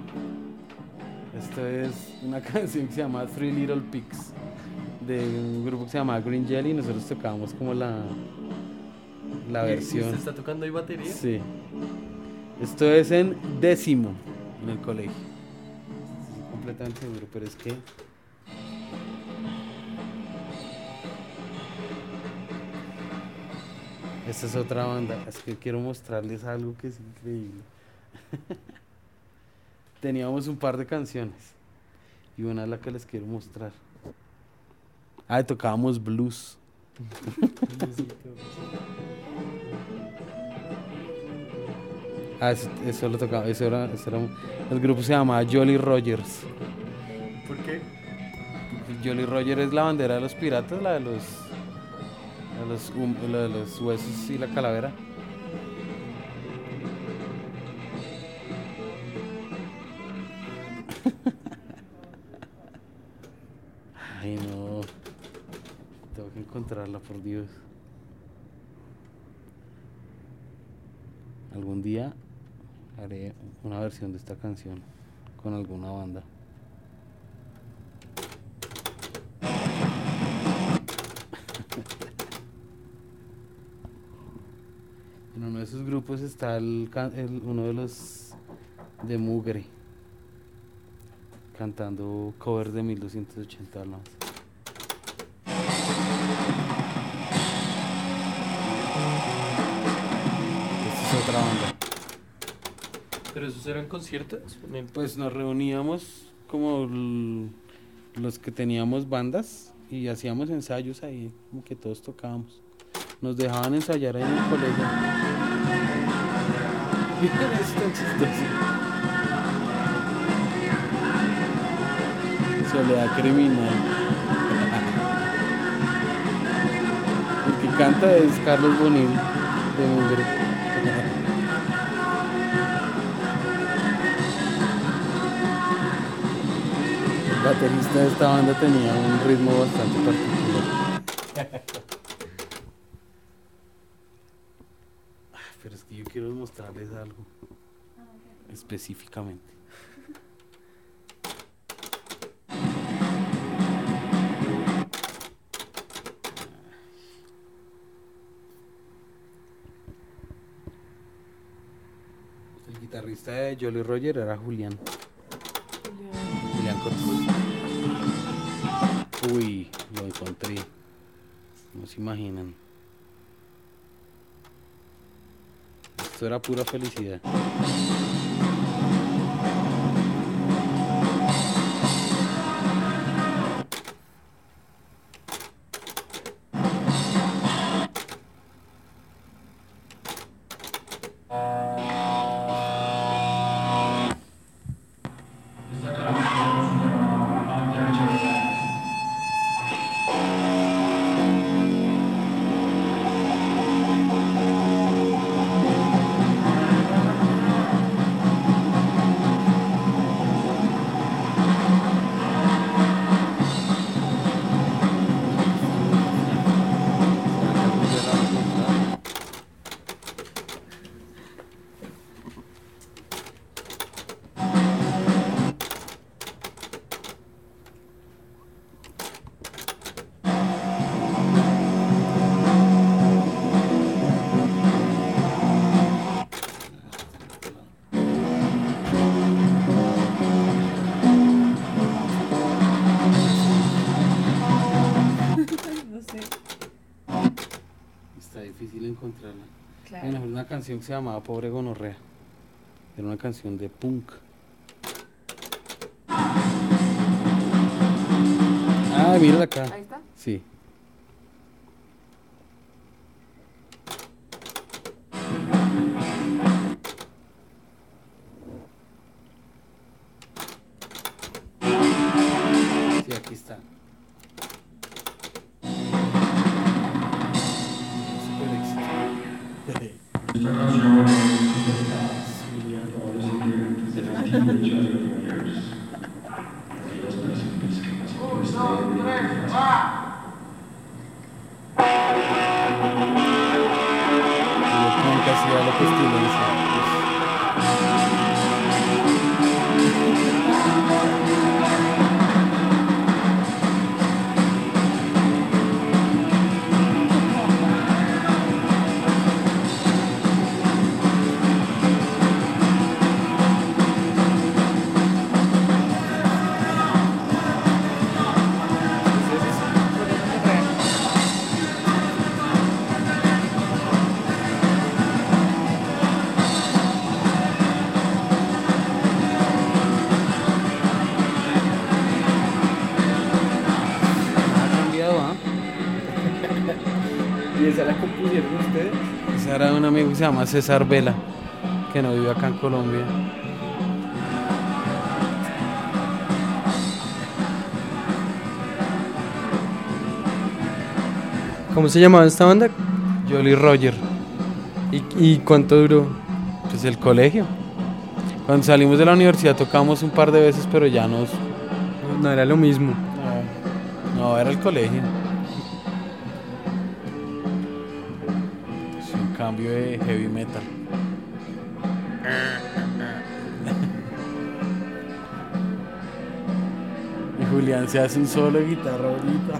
Esto es una canción que se llama Three Little Pigs de un grupo que se llama Green Jelly y nosotros tocábamos como la la ¿Y versión. ¿Usted está tocando ahí batería? Sí. Esto es en décimo en el colegio. Estoy completamente seguro, pero es que esta es otra banda. Es que quiero mostrarles algo que es increíble. Teníamos un par de canciones y una es la que les quiero mostrar. Ah, y tocábamos blues. Ah, eso, eso lo tocaba, eso era, eso era un- el grupo se llamaba Jolly Rogers. ¿Por qué? Jolly Rogers es la bandera de los piratas, la de los, la de los, hum- la de los huesos y la calavera. Ay, no. Tengo que encontrarla, por Dios. Algún día haré una versión de esta canción con alguna banda. En uno de esos grupos está el, can- el- uno de los de Mugre cantando covers de mil doscientos ochenta almas. Esta es otra banda. ¿Pero esos eran conciertos? En el- Pues nos reuníamos como l- los que teníamos bandas y hacíamos ensayos ahí, como que todos tocábamos. Nos dejaban ensayar ahí en el colegio. Miren, es tan chistoso. Soledad criminal. El que canta es Carlos Bonil de Mugre. baterista de esta banda tenía un ritmo bastante particular. Ah, pero es que yo quiero mostrarles algo específicamente. El guitarrista de Jolly Roger era Julián. Julián Cortés. Uy, lo encontré. No se imaginan. Esto era pura felicidad. Difícil encontrarla. Claro. Bueno, es una canción que se llamaba Pobre Gonorrea. Era una canción de punk. Ah, mírala acá. Ahí está. Sí. Sí, aquí está. La pestilencia. ¿Y esa la compusieron ustedes? Ese era un amigo que se llama César Vela, que no vive acá en Colombia. ¿Cómo se llamaba esta banda? Jolly Roger. ¿Y, y cuánto duró? Pues el colegio. Cuando salimos de la universidad tocamos un par de veces, pero ya nos... No, no era lo mismo. No, era el colegio. Es un cambio de heavy metal. Y Julián se hace un solo de guitarra ahorita.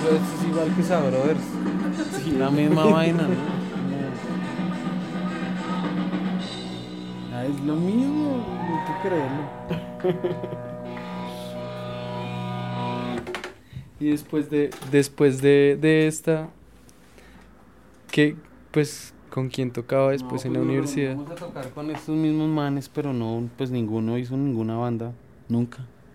ejemplo, esto es igual que Sabrothers. Sí, la misma vaina, ¿no? Ah, es lo mismo, hay que creerlo. Y después de, después de, de esta, ¿qué, pues, con quién tocaba después No, en la pues, nos universidad? Vamos a tocar con estos mismos manes, pero no, pues ninguno hizo ninguna banda, nunca.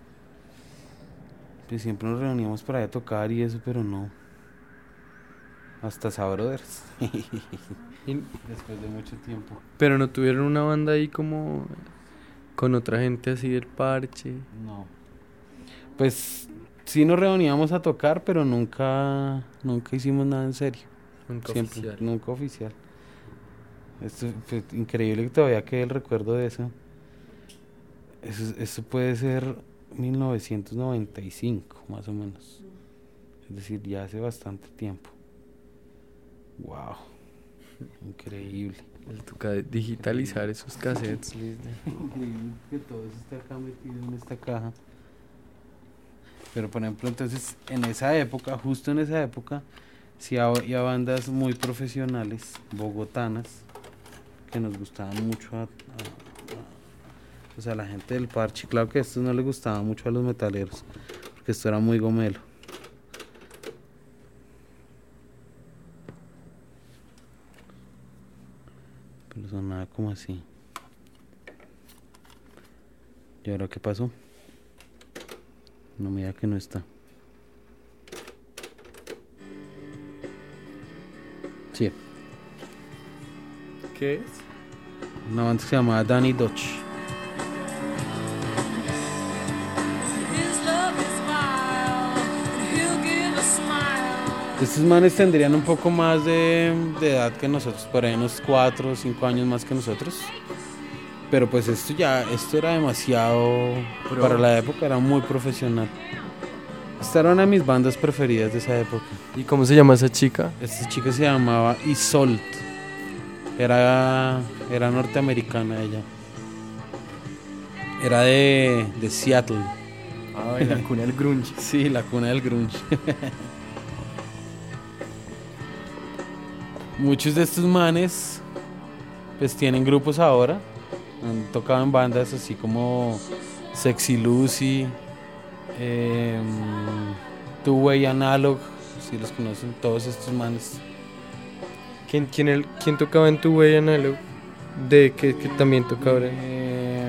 Pues siempre nos reuníamos para ir a tocar y eso, pero no. Hasta Sabrothers. Y- Después de mucho tiempo. pero no tuvieron una banda ahí como con otra gente así del parche. No. Pues sí nos reuníamos a tocar, pero nunca, nunca hicimos nada en serio. Nunca Siempre, oficial. nunca oficial. Esto fue increíble que todavía quede el recuerdo de eso. Eso, eso puede ser mil novecientos noventa y cinco, más o menos. Es decir, ya hace bastante tiempo. Wow. Increíble. Les toca digitalizar esos cassettes, Luis. Increíble que todo eso esté acá metido en esta caja. Pero por ejemplo, entonces, en esa época, justo en esa época, sí había bandas muy profesionales, bogotanas, que nos gustaban mucho a, a- a- o sea, la gente del parche. Claro que esto no le gustaba mucho a los metaleros, porque esto era muy gomelo. Pero sonaba como así. ¿Y ahora qué pasó? No, mira que no está. Sí, ¿Qué es? una banda que se llamaba Danny Dodge. His love is vile, and he'll give a smile. Estos manes tendrían un poco más de, de edad que nosotros, por ahí unos cuatro o cinco años más que nosotros. Pero pues esto ya, esto era demasiado, Pro. para la época era muy profesional. Esta era una de mis bandas preferidas de esa época. ¿Y cómo se llama esa chica? Esta chica se llamaba Isolt. Era, era norteamericana ella. Era de, de Seattle. Ah, en la cuna del grunge. Sí, la cuna del grunge. Muchos de estos manes pues tienen grupos ahora. Han tocado en bandas así como Sexy Lucy, eh, Two Way Analog, si los conocen todos estos manes. ¿Quién, quién, el, quién tocaba en tu Way Analog? De que, que también tocaba en... Eh,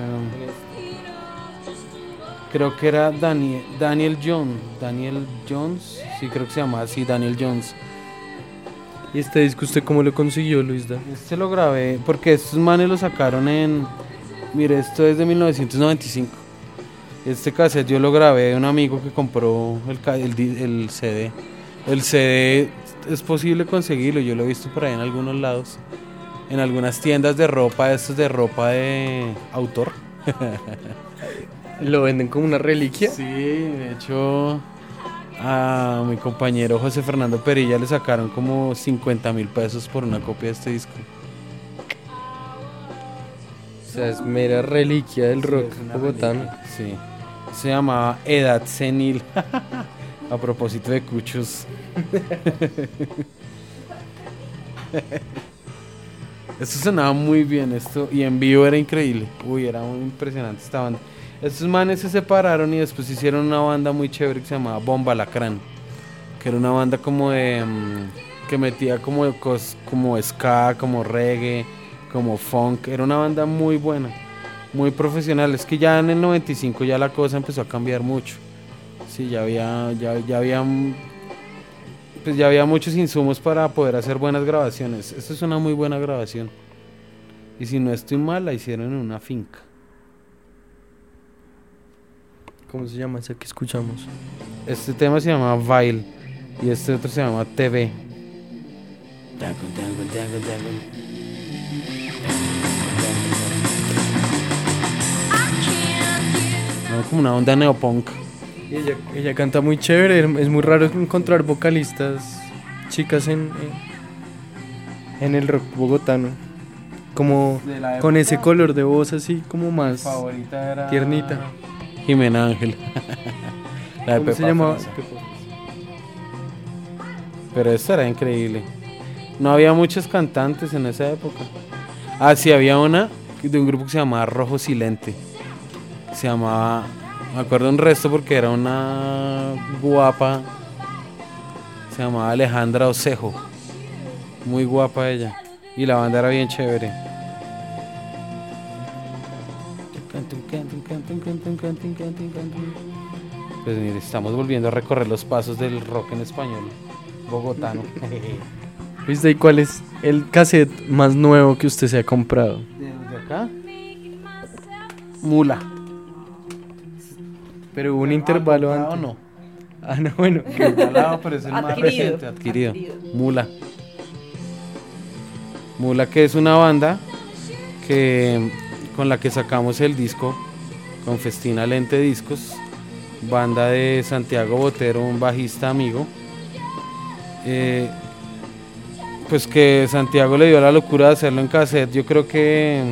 creo que era Daniel, Daniel Jones, Daniel Jones, sí creo que se llamaba así, Daniel Jones. ¿Y este disco usted cómo lo consiguió, Luis Da? Este lo grabé porque estos manes lo sacaron en... Mire, esto es de mil novecientos noventa y cinco. Este cassette yo lo grabé de un amigo que compró el, ca- el, di- el C D. El C D es posible conseguirlo, yo lo he visto por ahí en algunos lados. En algunas tiendas de ropa, estos de ropa de autor. ¿Lo venden como una reliquia? Sí, de hecho a mi compañero José Fernando Perilla le sacaron como cincuenta mil pesos por una copia de este disco. O sea, es mera reliquia del rock Sí, es una bogotano. reliquia, sí. Se llamaba Edad Senil. A propósito de cuchos. Esto sonaba muy bien, esto, y en vivo era increíble. Uy, era muy impresionante esta banda. Estos manes se separaron y después hicieron una banda muy chévere que se llamaba Bomba Lacrán, que era una banda como de mm, que metía como cos- como ska, como reggae, como funk. Era una banda muy buena, muy profesional. Es que ya en el noventa y cinco ya la cosa empezó a cambiar mucho. Sí, ya había ya, ya había mm, pues ya había muchos insumos para poder hacer buenas grabaciones. Esta es una muy buena grabación. Y si no estoy mal, la hicieron en una finca. ¿Cómo se llama esa que escuchamos? Este tema se llama Vile y este otro se llama T V. No, como una onda neopunk. Y ella, ella canta muy chévere, es muy raro encontrar vocalistas chicas en, en, en el rock bogotano. Como De la con época, ese color de voz así como más favorita era tiernita. Jimena Ángel. La de ¿Cómo se Pepa llamaba? Fresa. Pero esto era increíble. No había muchos cantantes en esa época. Ah, sí, había una de un grupo que se llamaba Rojo Silente. Se llamaba, me acuerdo un resto porque era una guapa. Se llamaba Alejandra Osejo. Muy guapa ella. Y la banda era bien chévere. Pues mire, estamos volviendo a recorrer los pasos del rock en español bogotano. ¿Viste? ¿Y cuál es el cassette más nuevo que usted se ha comprado? ¿De acá? Mula. Pero hubo un intervalo ¿Ah, antes. o no? Ah, no, bueno. Regalado, pero es el más Adquirido. reciente, adquirido. Adquirido. Mula. Mula, que es una banda que con la que sacamos el disco con Festina Lente Discos, banda de Santiago Botero, un bajista amigo. Eh, pues que Santiago le dio la locura de hacerlo en cassette. Yo creo que,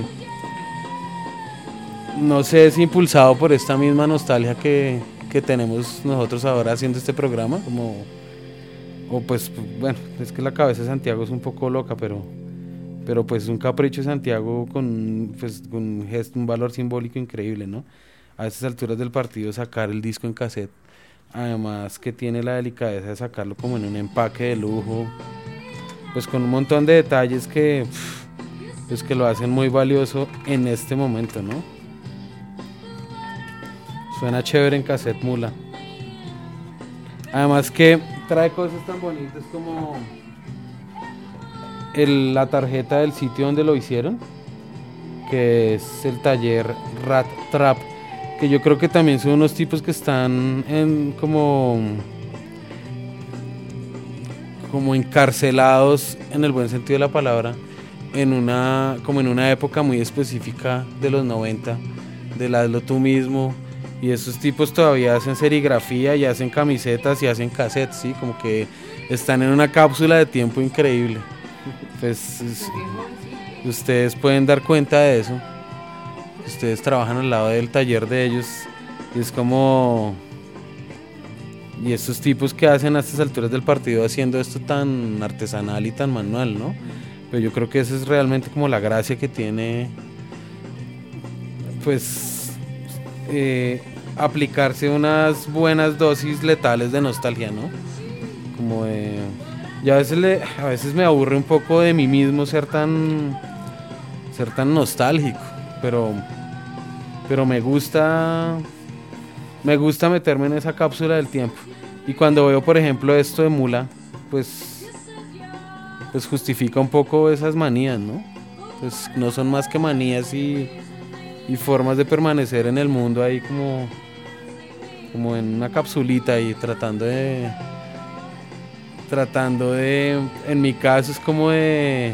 no sé, es impulsado por esta misma nostalgia que, que tenemos nosotros ahora haciendo este programa, como, o pues, bueno, es que la cabeza de Santiago es un poco loca, pero, pero pues un capricho de Santiago con, pues, con un gesto, un valor simbólico increíble, ¿no? A estas alturas del partido sacar el disco en cassette, además que tiene la delicadeza de sacarlo como en un empaque de lujo, pues con un montón de detalles que, pues que lo hacen muy valioso en este momento, ¿no? Suena chévere en cassette Mula. Además que trae cosas tan bonitas como el, la tarjeta del sitio donde lo hicieron, que es el taller Rat Trap, que yo creo que también son unos tipos que están en como como encarcelados en el buen sentido de la palabra, en una como en una época muy específica de los noventa, del hazlo tú mismo, y esos tipos todavía hacen serigrafía y hacen camisetas y hacen cassettes, sí, como que están en una cápsula de tiempo increíble. Pues es, ustedes pueden dar cuenta de eso. Ustedes trabajan al lado del taller de ellos y es como, y estos tipos que hacen a estas alturas del partido haciendo esto tan artesanal y tan manual, ¿no? Pero yo creo que esa es realmente como la gracia que tiene, pues, eh, aplicarse unas buenas dosis letales de nostalgia, ¿no? Como de, y a veces, le, a veces me aburre un poco de mí mismo ser tan, ser tan nostálgico, pero, pero me gusta, me gusta meterme en esa cápsula del tiempo. Y cuando veo, por ejemplo, esto de Mula, pues, pues justifica un poco esas manías, ¿no? Pues no son más que manías y, y formas de permanecer en el mundo ahí como, como en una capsulita y tratando de, tratando de, en mi caso es como de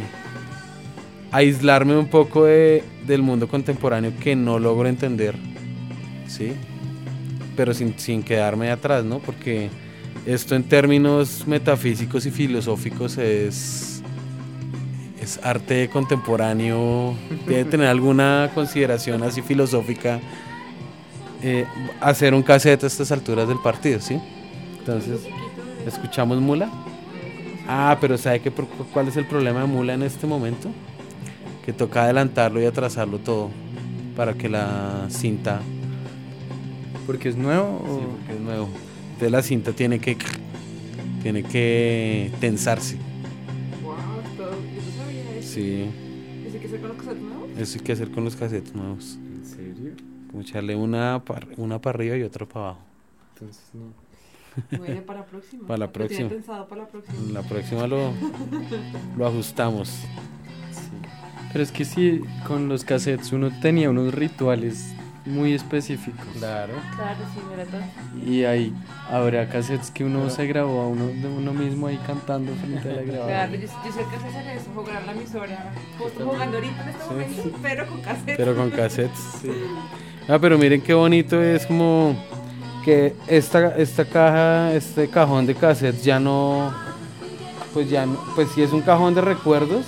aislarme un poco de, del mundo contemporáneo que no logro entender, ¿sí? Pero sin, sin quedarme atrás, ¿no? Porque esto en términos metafísicos y filosóficos es, es arte contemporáneo, debe tener alguna consideración así filosófica, eh, hacer un cassette a estas alturas del partido, ¿sí? Entonces, ¿escuchamos Mula? Ah, pero ¿sabe qué, cuál es el problema de Mula en este momento? Que toca adelantarlo y atrasarlo todo para que la cinta... ¿Porque es nuevo? Sí, porque es nuevo. Entonces la cinta tiene que tiene que tensarse. Wow, todo, yo no sabía eso. Sí, ¿Eso hay que hacer con los cassettes nuevos? eso hay que hacer con los cassettes nuevos. ¿En serio? Como echarle una para una para arriba y otra para abajo. Entonces no. Bueno, para la próxima. Para la Lo tenía próxima. pensado para la próxima. En la próxima lo, lo ajustamos. Sí. Pero es que sí, con los cassettes uno tenía unos rituales muy específicos. Claro. Claro, sí, mira todo. Y ahí habrá cassettes que uno se grabó a uno de uno mismo ahí cantando frente a la Claro, grabadora. yo, yo sé que hace hacer eso, jugar la emisora. Como estoy jugando ahorita en este momento, pero con cassettes. Pero con cassettes. Ah, pero miren qué bonito es como que esta, esta caja, este cajón de cassettes ya no, pues ya no, pues sí es un cajón de recuerdos,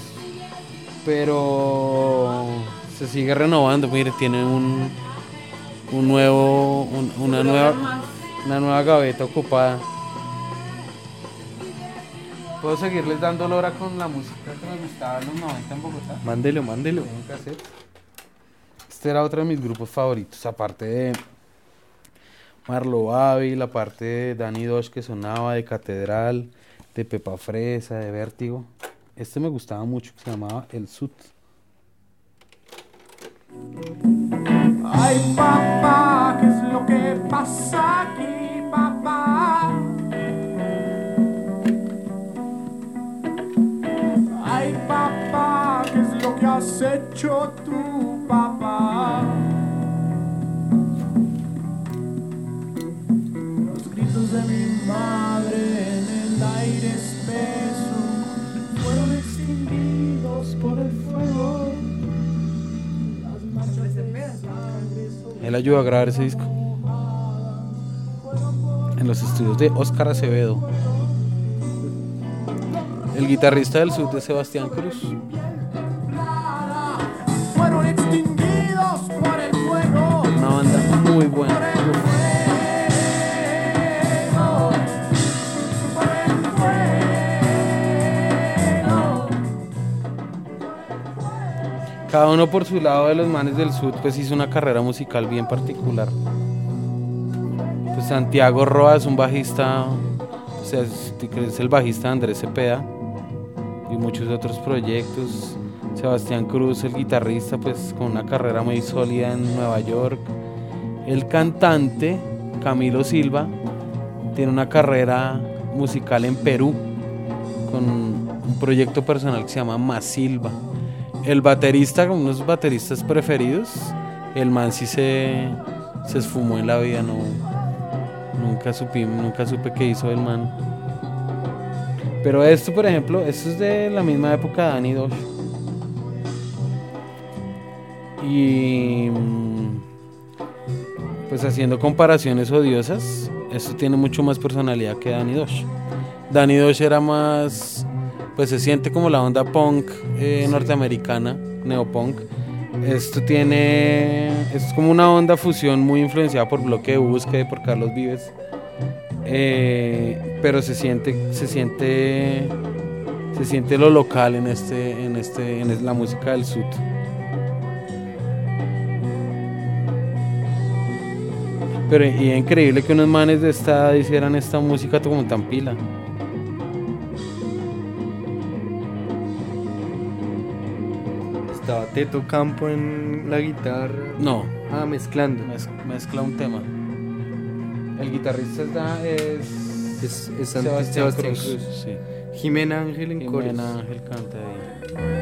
pero se sigue renovando. Mire, tiene un, un nuevo, un- una nueva, una nueva gaveta ocupada. ¿Puedo seguirles dando lora con la música que me gustaba en los noventa en Bogotá? Mándelo, mándelo. Un cassette. Este era otro de mis grupos favoritos, aparte de Marlo Ávila, aparte de Danny Dosh que sonaba, de Catedral, de Pepa Fresa, de Vértigo. Este me gustaba mucho, que se llamaba El Sud. Ay, papá, ¿qué es lo que pasa aquí, papá? Ay, papá, ¿qué es lo que has hecho tú, papá? Los gritos de mi madre en el aire espeso fueron extinguidos por el fuego. Él ayudó a grabar ese disco en los estudios de Óscar Acevedo. El guitarrista del Sud es Sebastián Cruz. Fueron extinguidos por el fuego. Una banda muy buena. Cada uno por su lado de los manes del Sud pues hizo una carrera musical bien particular. Pues Santiago Roa es un bajista, o sea, es el bajista de Andrés Cepeda y muchos otros proyectos. Sebastián Cruz, el guitarrista, pues con una carrera muy sólida en Nueva York. El cantante Camilo Silva tiene una carrera musical en Perú con un proyecto personal que se llama Masilva. El baterista, con unos bateristas preferidos, el man sí se, se esfumó en la vida, no, nunca supe, nunca supe qué hizo el man. Pero esto, por ejemplo, esto es de la misma época de Danny Dosh. Y pues haciendo comparaciones odiosas, esto tiene mucho más personalidad que Danny Dosh. Danny Dosh era más, pues se siente como la onda punk eh, norteamericana, neopunk. Esto tiene, es como una onda fusión muy influenciada por Bloque de Búsqueda y por Carlos Vives, eh, pero se siente, se siente, se siente lo local en este, en este, en la música del Sud. Pero y es increíble que unos manes de esta edad hicieran esta música como tan pila. Estaba Teto Campo en la guitarra. No. Ah, mezclando. Mez, mezcla un tema. El guitarrista está, es, Es, es Sebastián, Sebastián Cruz. Cruz. Sí. Jimena Ángel en coros. Jimena Ángel canta ahí.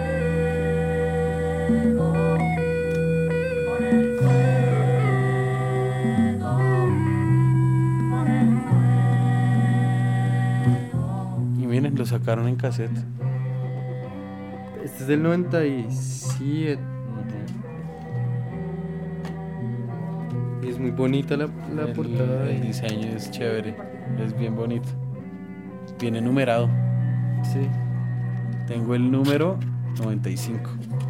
Y miren, lo sacaron en cassette. Este es del noventa y siete. Y es muy bonita la, la el, portada. el diseño es chévere, es bien bonito. Viene numerado. Sí. Tengo el número noventa y cinco.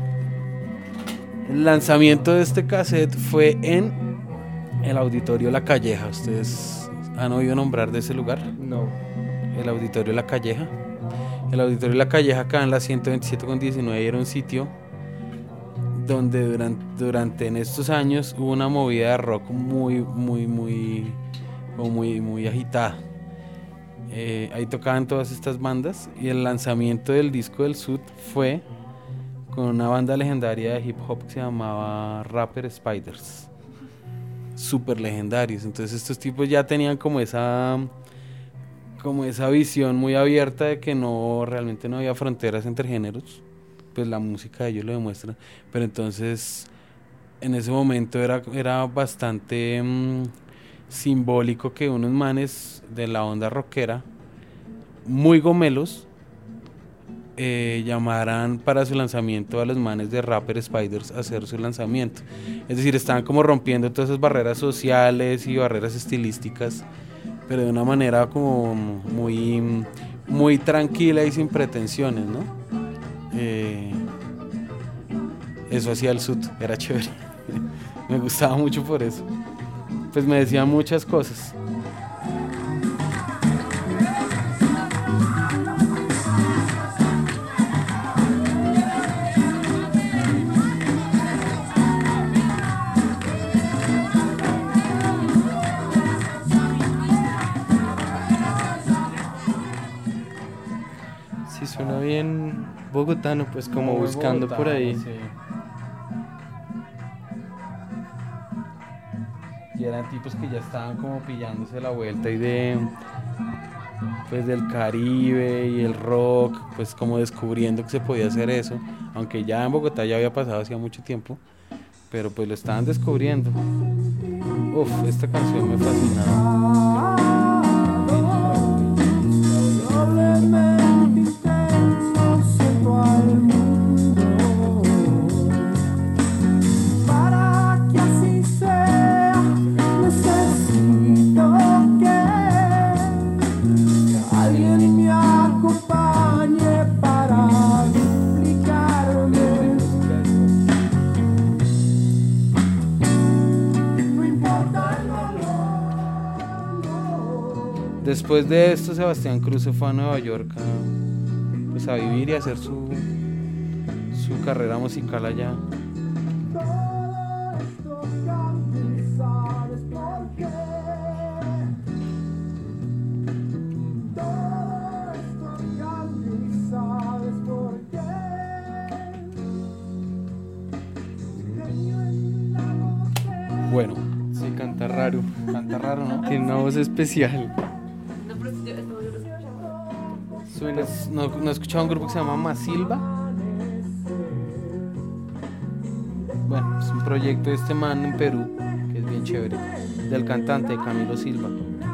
El lanzamiento de este cassette fue en el Auditorio La Calleja. ¿Ustedes han oído nombrar de ese lugar? No. El Auditorio La Calleja. El Auditorio La Calleja, acá en la ciento veintisiete con diecinueve, era un sitio donde durante, durante en estos años hubo una movida de rock muy, muy, muy, muy, muy agitada. Eh, ahí tocaban todas estas bandas y el lanzamiento del disco del Sud fue con una banda legendaria de hip hop que se llamaba Rapper Spiders. Súper legendarios. Entonces estos tipos ya tenían como esa... como esa visión muy abierta de que no, realmente no había fronteras entre géneros. Pues la música de ellos lo demuestra. Pero entonces en ese momento era, era bastante mmm, simbólico que unos manes de la onda rockera muy gomelos eh, llamaran para su lanzamiento a los manes de Rapper Spiders a hacer su lanzamiento. Es decir, estaban como rompiendo todas esas barreras sociales y barreras estilísticas, pero de una manera como muy, muy tranquila y sin pretensiones, ¿no? Eh, eso hacía el Sud, era chévere. Me gustaba mucho por eso. Pues me decían muchas cosas. Sí, suena bien bogotano, pues como Muy buscando por bogotano, ahí. sí. Y eran tipos que ya estaban como pillándose la vuelta y de pues del Caribe y el rock, pues como descubriendo que se podía hacer eso, aunque ya en Bogotá ya había pasado hacía mucho tiempo, pero pues lo estaban descubriendo. Uf, esta canción me fascinaba. Para que así sea, necesito que alguien me acompañe para explicarme. No importa el dolor. Después de esto, Sebastián Cruz se fue a Nueva York a, pues a vivir y a hacer su, su carrera musical allá. Bueno, Sí, canta raro. canta raro, ¿no? Tiene una voz especial. No, pero yo, esto yo lo escucho. Suena. Pues, ¿no, ¿no he escuchado un grupo que se llama Masilva? Bueno, es un proyecto de este man en Perú, que es bien chévere, del cantante Camilo Silva.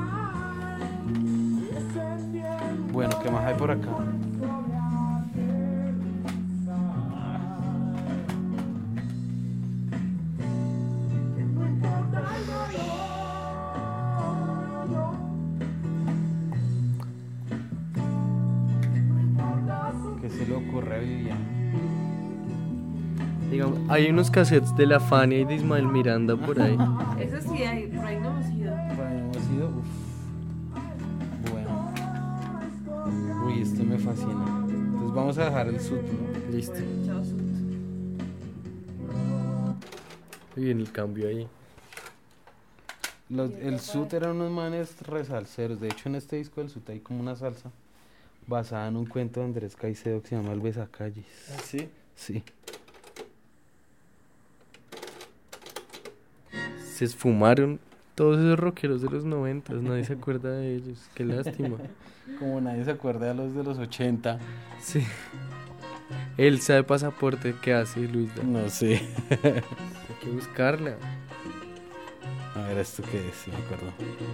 Bueno, ¿qué más hay por acá? ¿Qué se le ocurre a Vivian? Digamos, hay unos cassettes de La Fania y de Ismael Miranda por ahí. Eso sí, hay, por ahí no hemos ido. Por ahí hemos ido, uf. Bueno. Uy, este me fascina. Entonces vamos a dejar el sud, ¿no? Listo. Chao, Sut. Y viene el cambio ahí. Los- el sud eran unos manes resalceros. De hecho, en este disco del sud hay como una salsa basada en un cuento de Andrés Caicedo que se llama El Besacalles. ¿Sí? Sí. Se esfumaron todos esos rockeros de los noventas. Nadie se acuerda de ellos. Qué lástima. Como nadie se acuerda de los de los ochenta. Sí. Elsa de Pasaporte, ¿qué hace Luis? Da? No sé. Hay que buscarla. A ver, ¿esto qué es? Sí me acuerdo.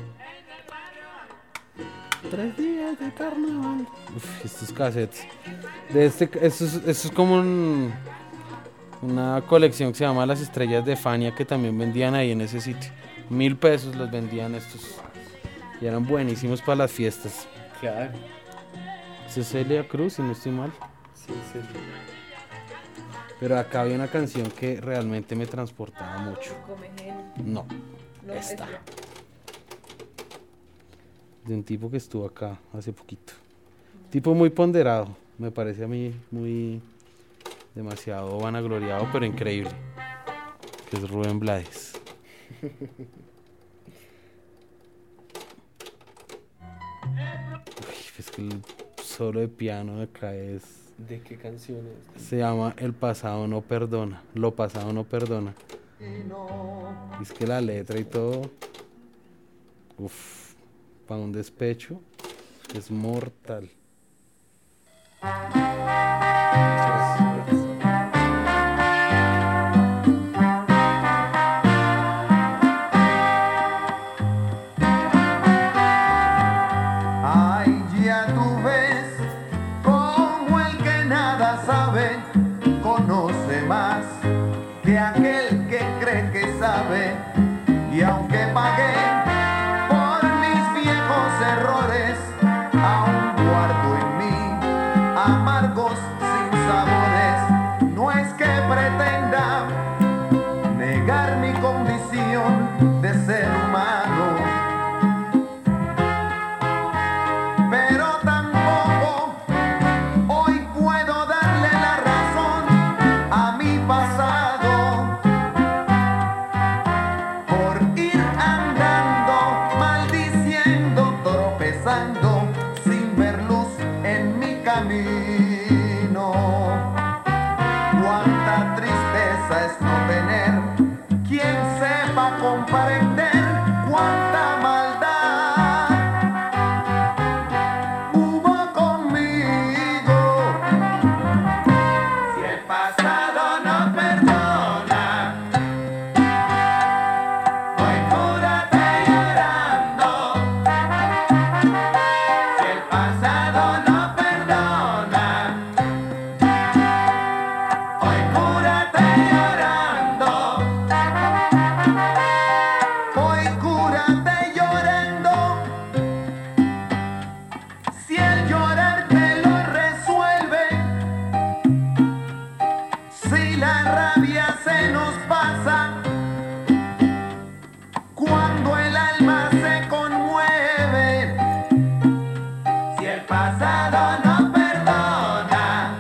Tres días de carnaval. Uf, estos cassettes. De este, esto, es, esto es como un- una colección que se llama Las Estrellas de Fania, que también vendían ahí en ese sitio. Mil pesos los vendían estos. Y eran buenísimos para las fiestas. Claro. Ese es Celia Cruz, si no estoy mal. Sí, sí. Pero acá había una canción que realmente me transportaba mucho. Come gen. No, No, esta. esta. De un tipo que estuvo acá hace poquito. Tipo muy ponderado, me parece a mí muy demasiado vanagloriado, pero increíble. Que es Rubén Blades. Uy, es que el solo de piano de acá es... ¿De qué canciones? Se llama El pasado no perdona. Lo pasado no perdona. Y es que la letra y todo... Uf, para un despecho es mortal. Ay, ya tú ves como el que nada sabe conoce más que aquel que cree que sabe. Y aunque pagué por mis viejos errores, aún guardo camino. Cuánta tristeza es no tener quien sepa comprender cuánta maldad hubo conmigo. Si el pasado no perdona, hoy cúrate llorando. Si el pasado no perdona, hoy cúrate llorando. Hoy cúrate llorando. Si el llorar te lo resuelve, si la rabia se nos pasa, cuando el alma se conmueve. Si el pasado no perdona,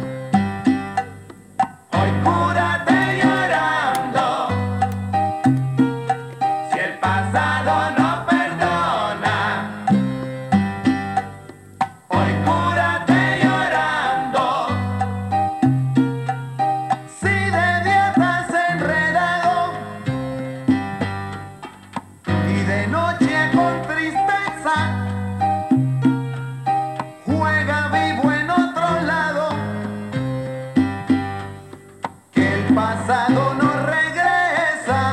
hoy cúrate llorando. Si el pasado no perdona, hoy cúrate llorando. Si de día estás enredado y de noche con tristeza juega vivo en otro lado, que el pasado no regresa.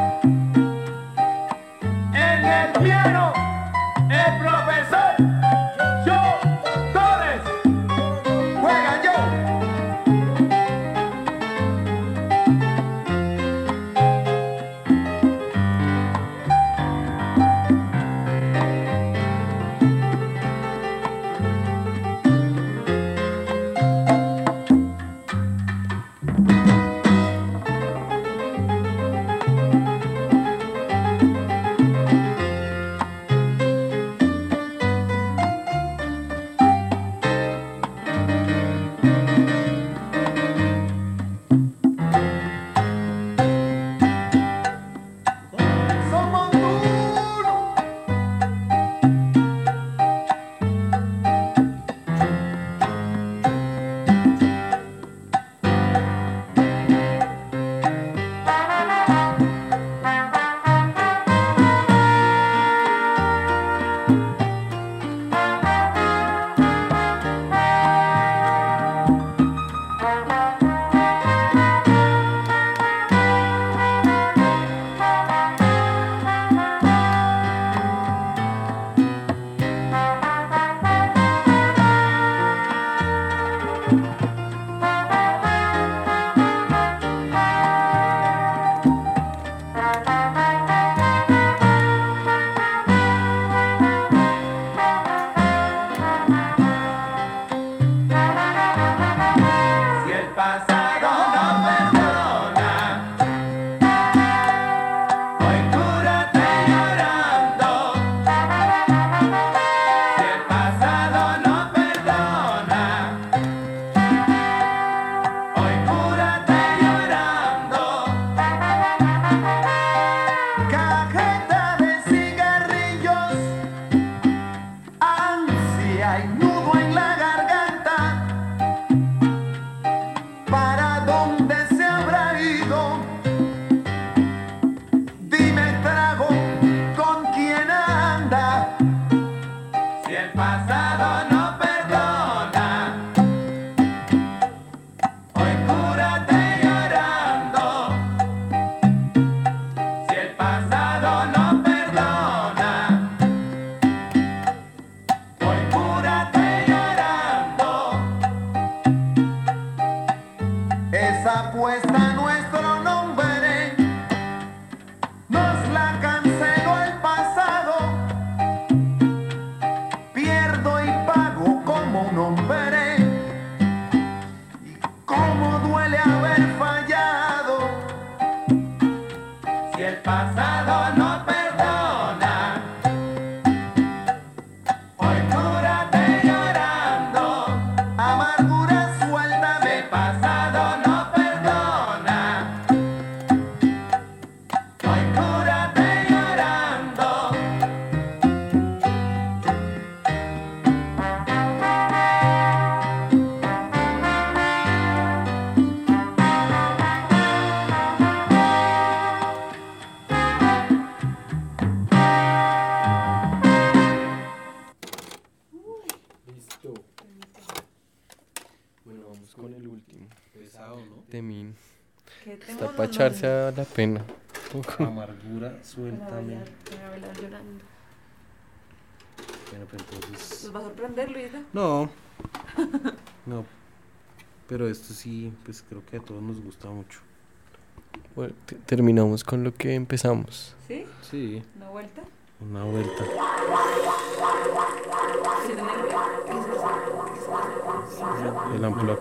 En el piano, el profesor Joe Torres. Juega Joe. Somos uno. Si el pasado no perdona, hoy cúrate llorando. Si el pasado no perdona, hoy cúrate llorando. Cajeta de cigarrillos, ansia y nudo en la garganta. ¿Para dónde se habrá ido? Dime, trago, ¿con quién anda? Si el pasado no perdona, hoy cúrate llorando. Si el pasado no perdona, hoy cúrate llorando. Esa apuesta a nuestro nombre nos la canceló el pasado. Pierdo y pago como un hombre. Y cómo duele haber fallado. Si el pasado no perdona, hoy cúrate llorando. Amargura suelta, si el pasado no perdona, Bueno, vamos con el último. Pesado, ¿no? Temín. ¿Qué tema Está nos para echarse manda? a la pena. Amargura, Para suéltame. bailar, para bailar llorando. Bueno, pues entonces. ¿Nos va a sorprender, Luisa? No. No. Pero esto sí, pues creo que a todos nos gusta mucho. Bueno, te- terminamos con lo que empezamos. ¿Sí? Sí, ¿Una vuelta? una vuelta. Sí, tiene- ¿qué es eso? El unplug.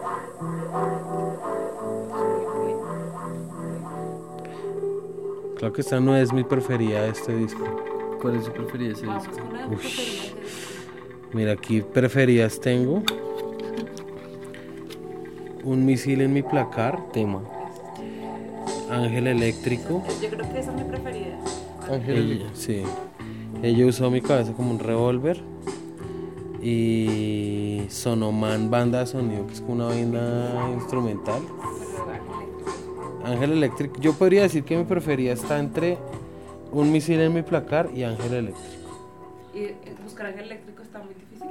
Claro que esta no es mi preferida de este disco. ¿Cuál es su preferida ese Vamos disco? con una Ush. preferida de- Mira, aquí preferidas tengo. Un misil en mi placar. Tema. Ángel eléctrico. Yo creo que esa es mi preferida. Ángel. Ella, sí. Ella usó mi cabeza como un revólver. Y Sonoman, banda de sonido, que es como una vaina instrumental. Ángel eléctrico. Yo podría decir que mi preferida está entre un misil en mi placar y Ángel eléctrico. ¿Y eh, buscar ángel eléctrico está muy difícil?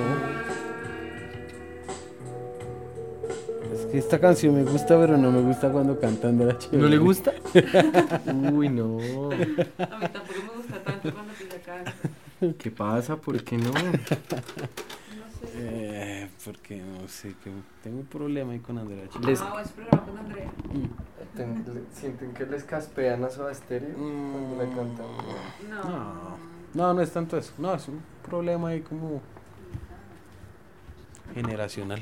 Es que esta canción me gusta, pero no me gusta cuando cantan de la chévere. ¿No le gusta? Uy, no. A mí tampoco me gusta tanto cuando te canta. ¿Qué pasa? ¿Por qué no? No sé. Eh, porque no sé, que tengo un problema ahí con Andrea Chile. Les- Ah, es programa con Andrea. Ten- le- ¿Sienten que les caspean a Soda Stereo cuando la cantan? No. No, no, no es tanto eso. No, es un problema ahí como generacional.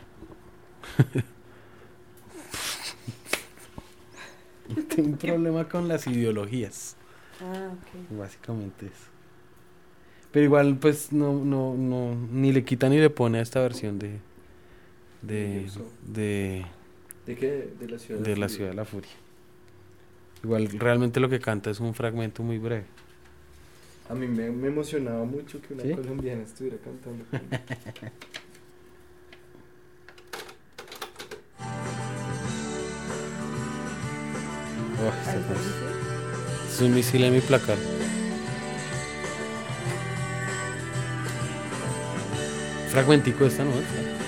Tengo un problema con las ideologías, Ah, ok. básicamente eso. Pero igual, pues, no, no, no, ni le quita ni le pone a esta versión de, de, de, ¿De qué? De la ciudad. de la Ciudad de la Furia. Igual, realmente lo que canta es un fragmento muy breve. A mí me, me emocionaba mucho que una ¿Sí? colombiana estuviera cantando. Oh, esta canción. Es un misil en mi placar. Fragmentico esta, ¿no?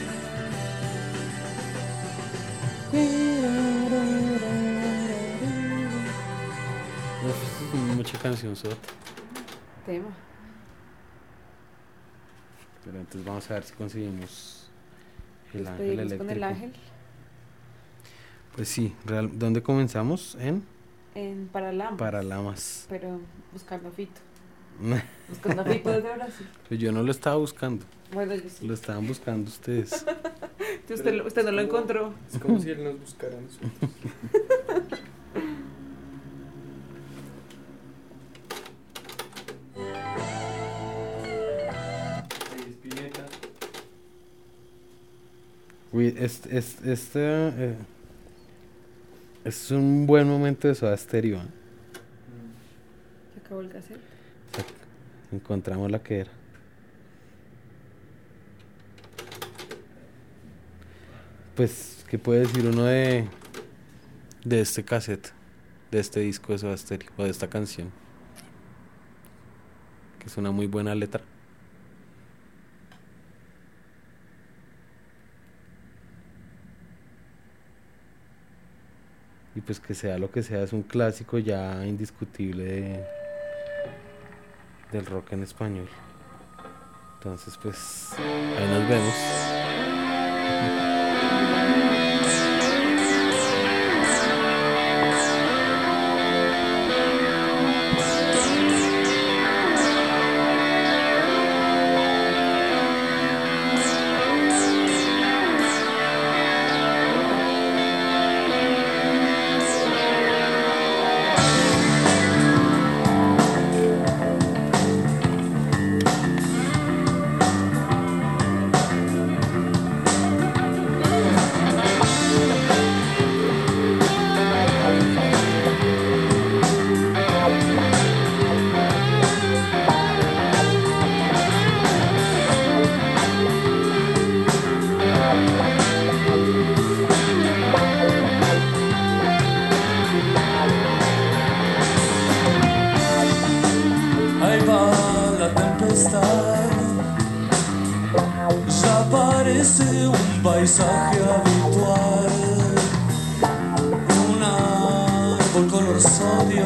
Uf, mucha canción sota. Tema. Pero entonces vamos a ver si conseguimos el Nos ángel pedimos eléctrico. con el ángel Pues sí, real- ¿dónde comenzamos? En en Paralamas. Paralamas. Pero buscando a Fito. Buscando a Fito desde Brasil. Pues yo no lo estaba buscando, Bueno, yo sí. lo estaban buscando ustedes. Si usted, lo- usted no lo encontró. Es como si él nos buscara a nosotros. Ahí es Pineta. Uy, este, este, este eh, es un buen momento de Soda Stereo, ¿eh? Se acabó el cassette. Encontramos la que era. Pues, ¿qué puede decir uno de, de este cassette? De este disco de Soda Stereo, o de esta canción. Que es una muy buena letra. Y pues que sea lo que sea, es un clásico ya indiscutible de, del rock en español. Entonces, pues, ahí nos vemos. un paisaje habitual, un árbol color sodio,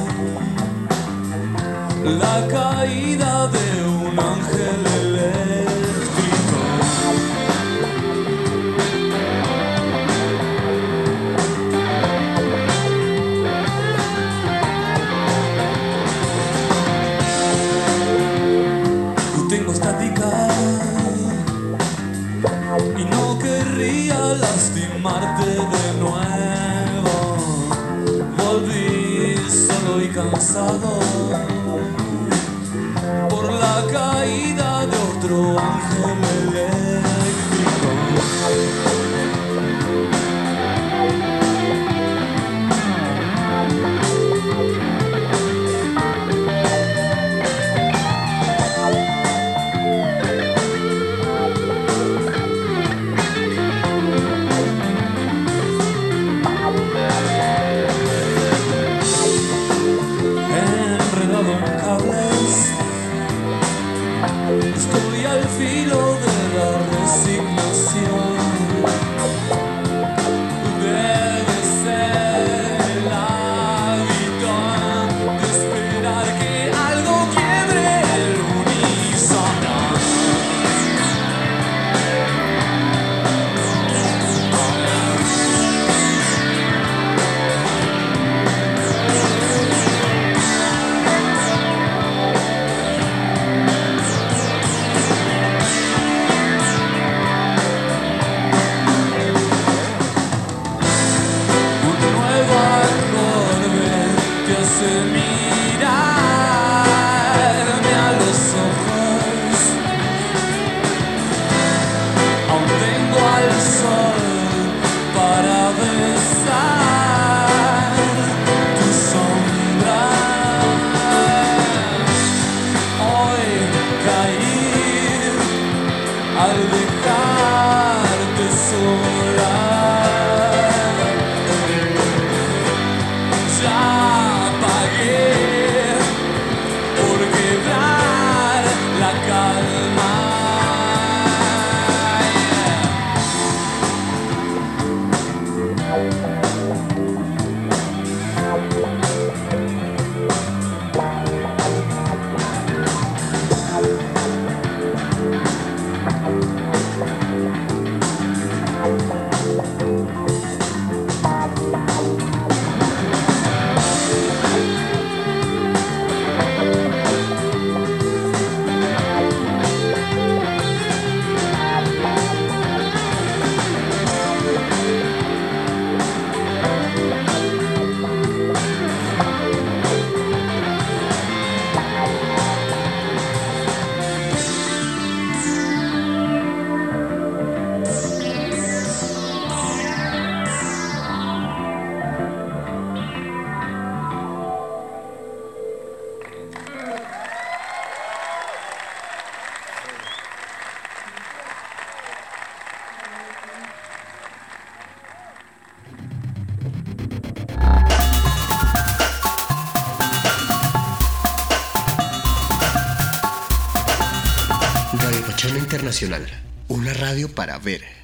la caída de un ángel eléctrico. Yo tengo estática y no querría lastimarte de nuevo. Volví solo y cansado por la caída de otro ángel eléctrico. Enredado en cables, estoy al filo de la resignación. Debe ser el hábito de esperar que algo quiebre el unísono. Un nuevo acorde te hace mirarme a los ojos. Aún tengo al sol para besar tu sombra. Hoy caí al dejarte sola. Ya pagué por quebrar la calma. Radio Pachano Internacional, una radio para ver.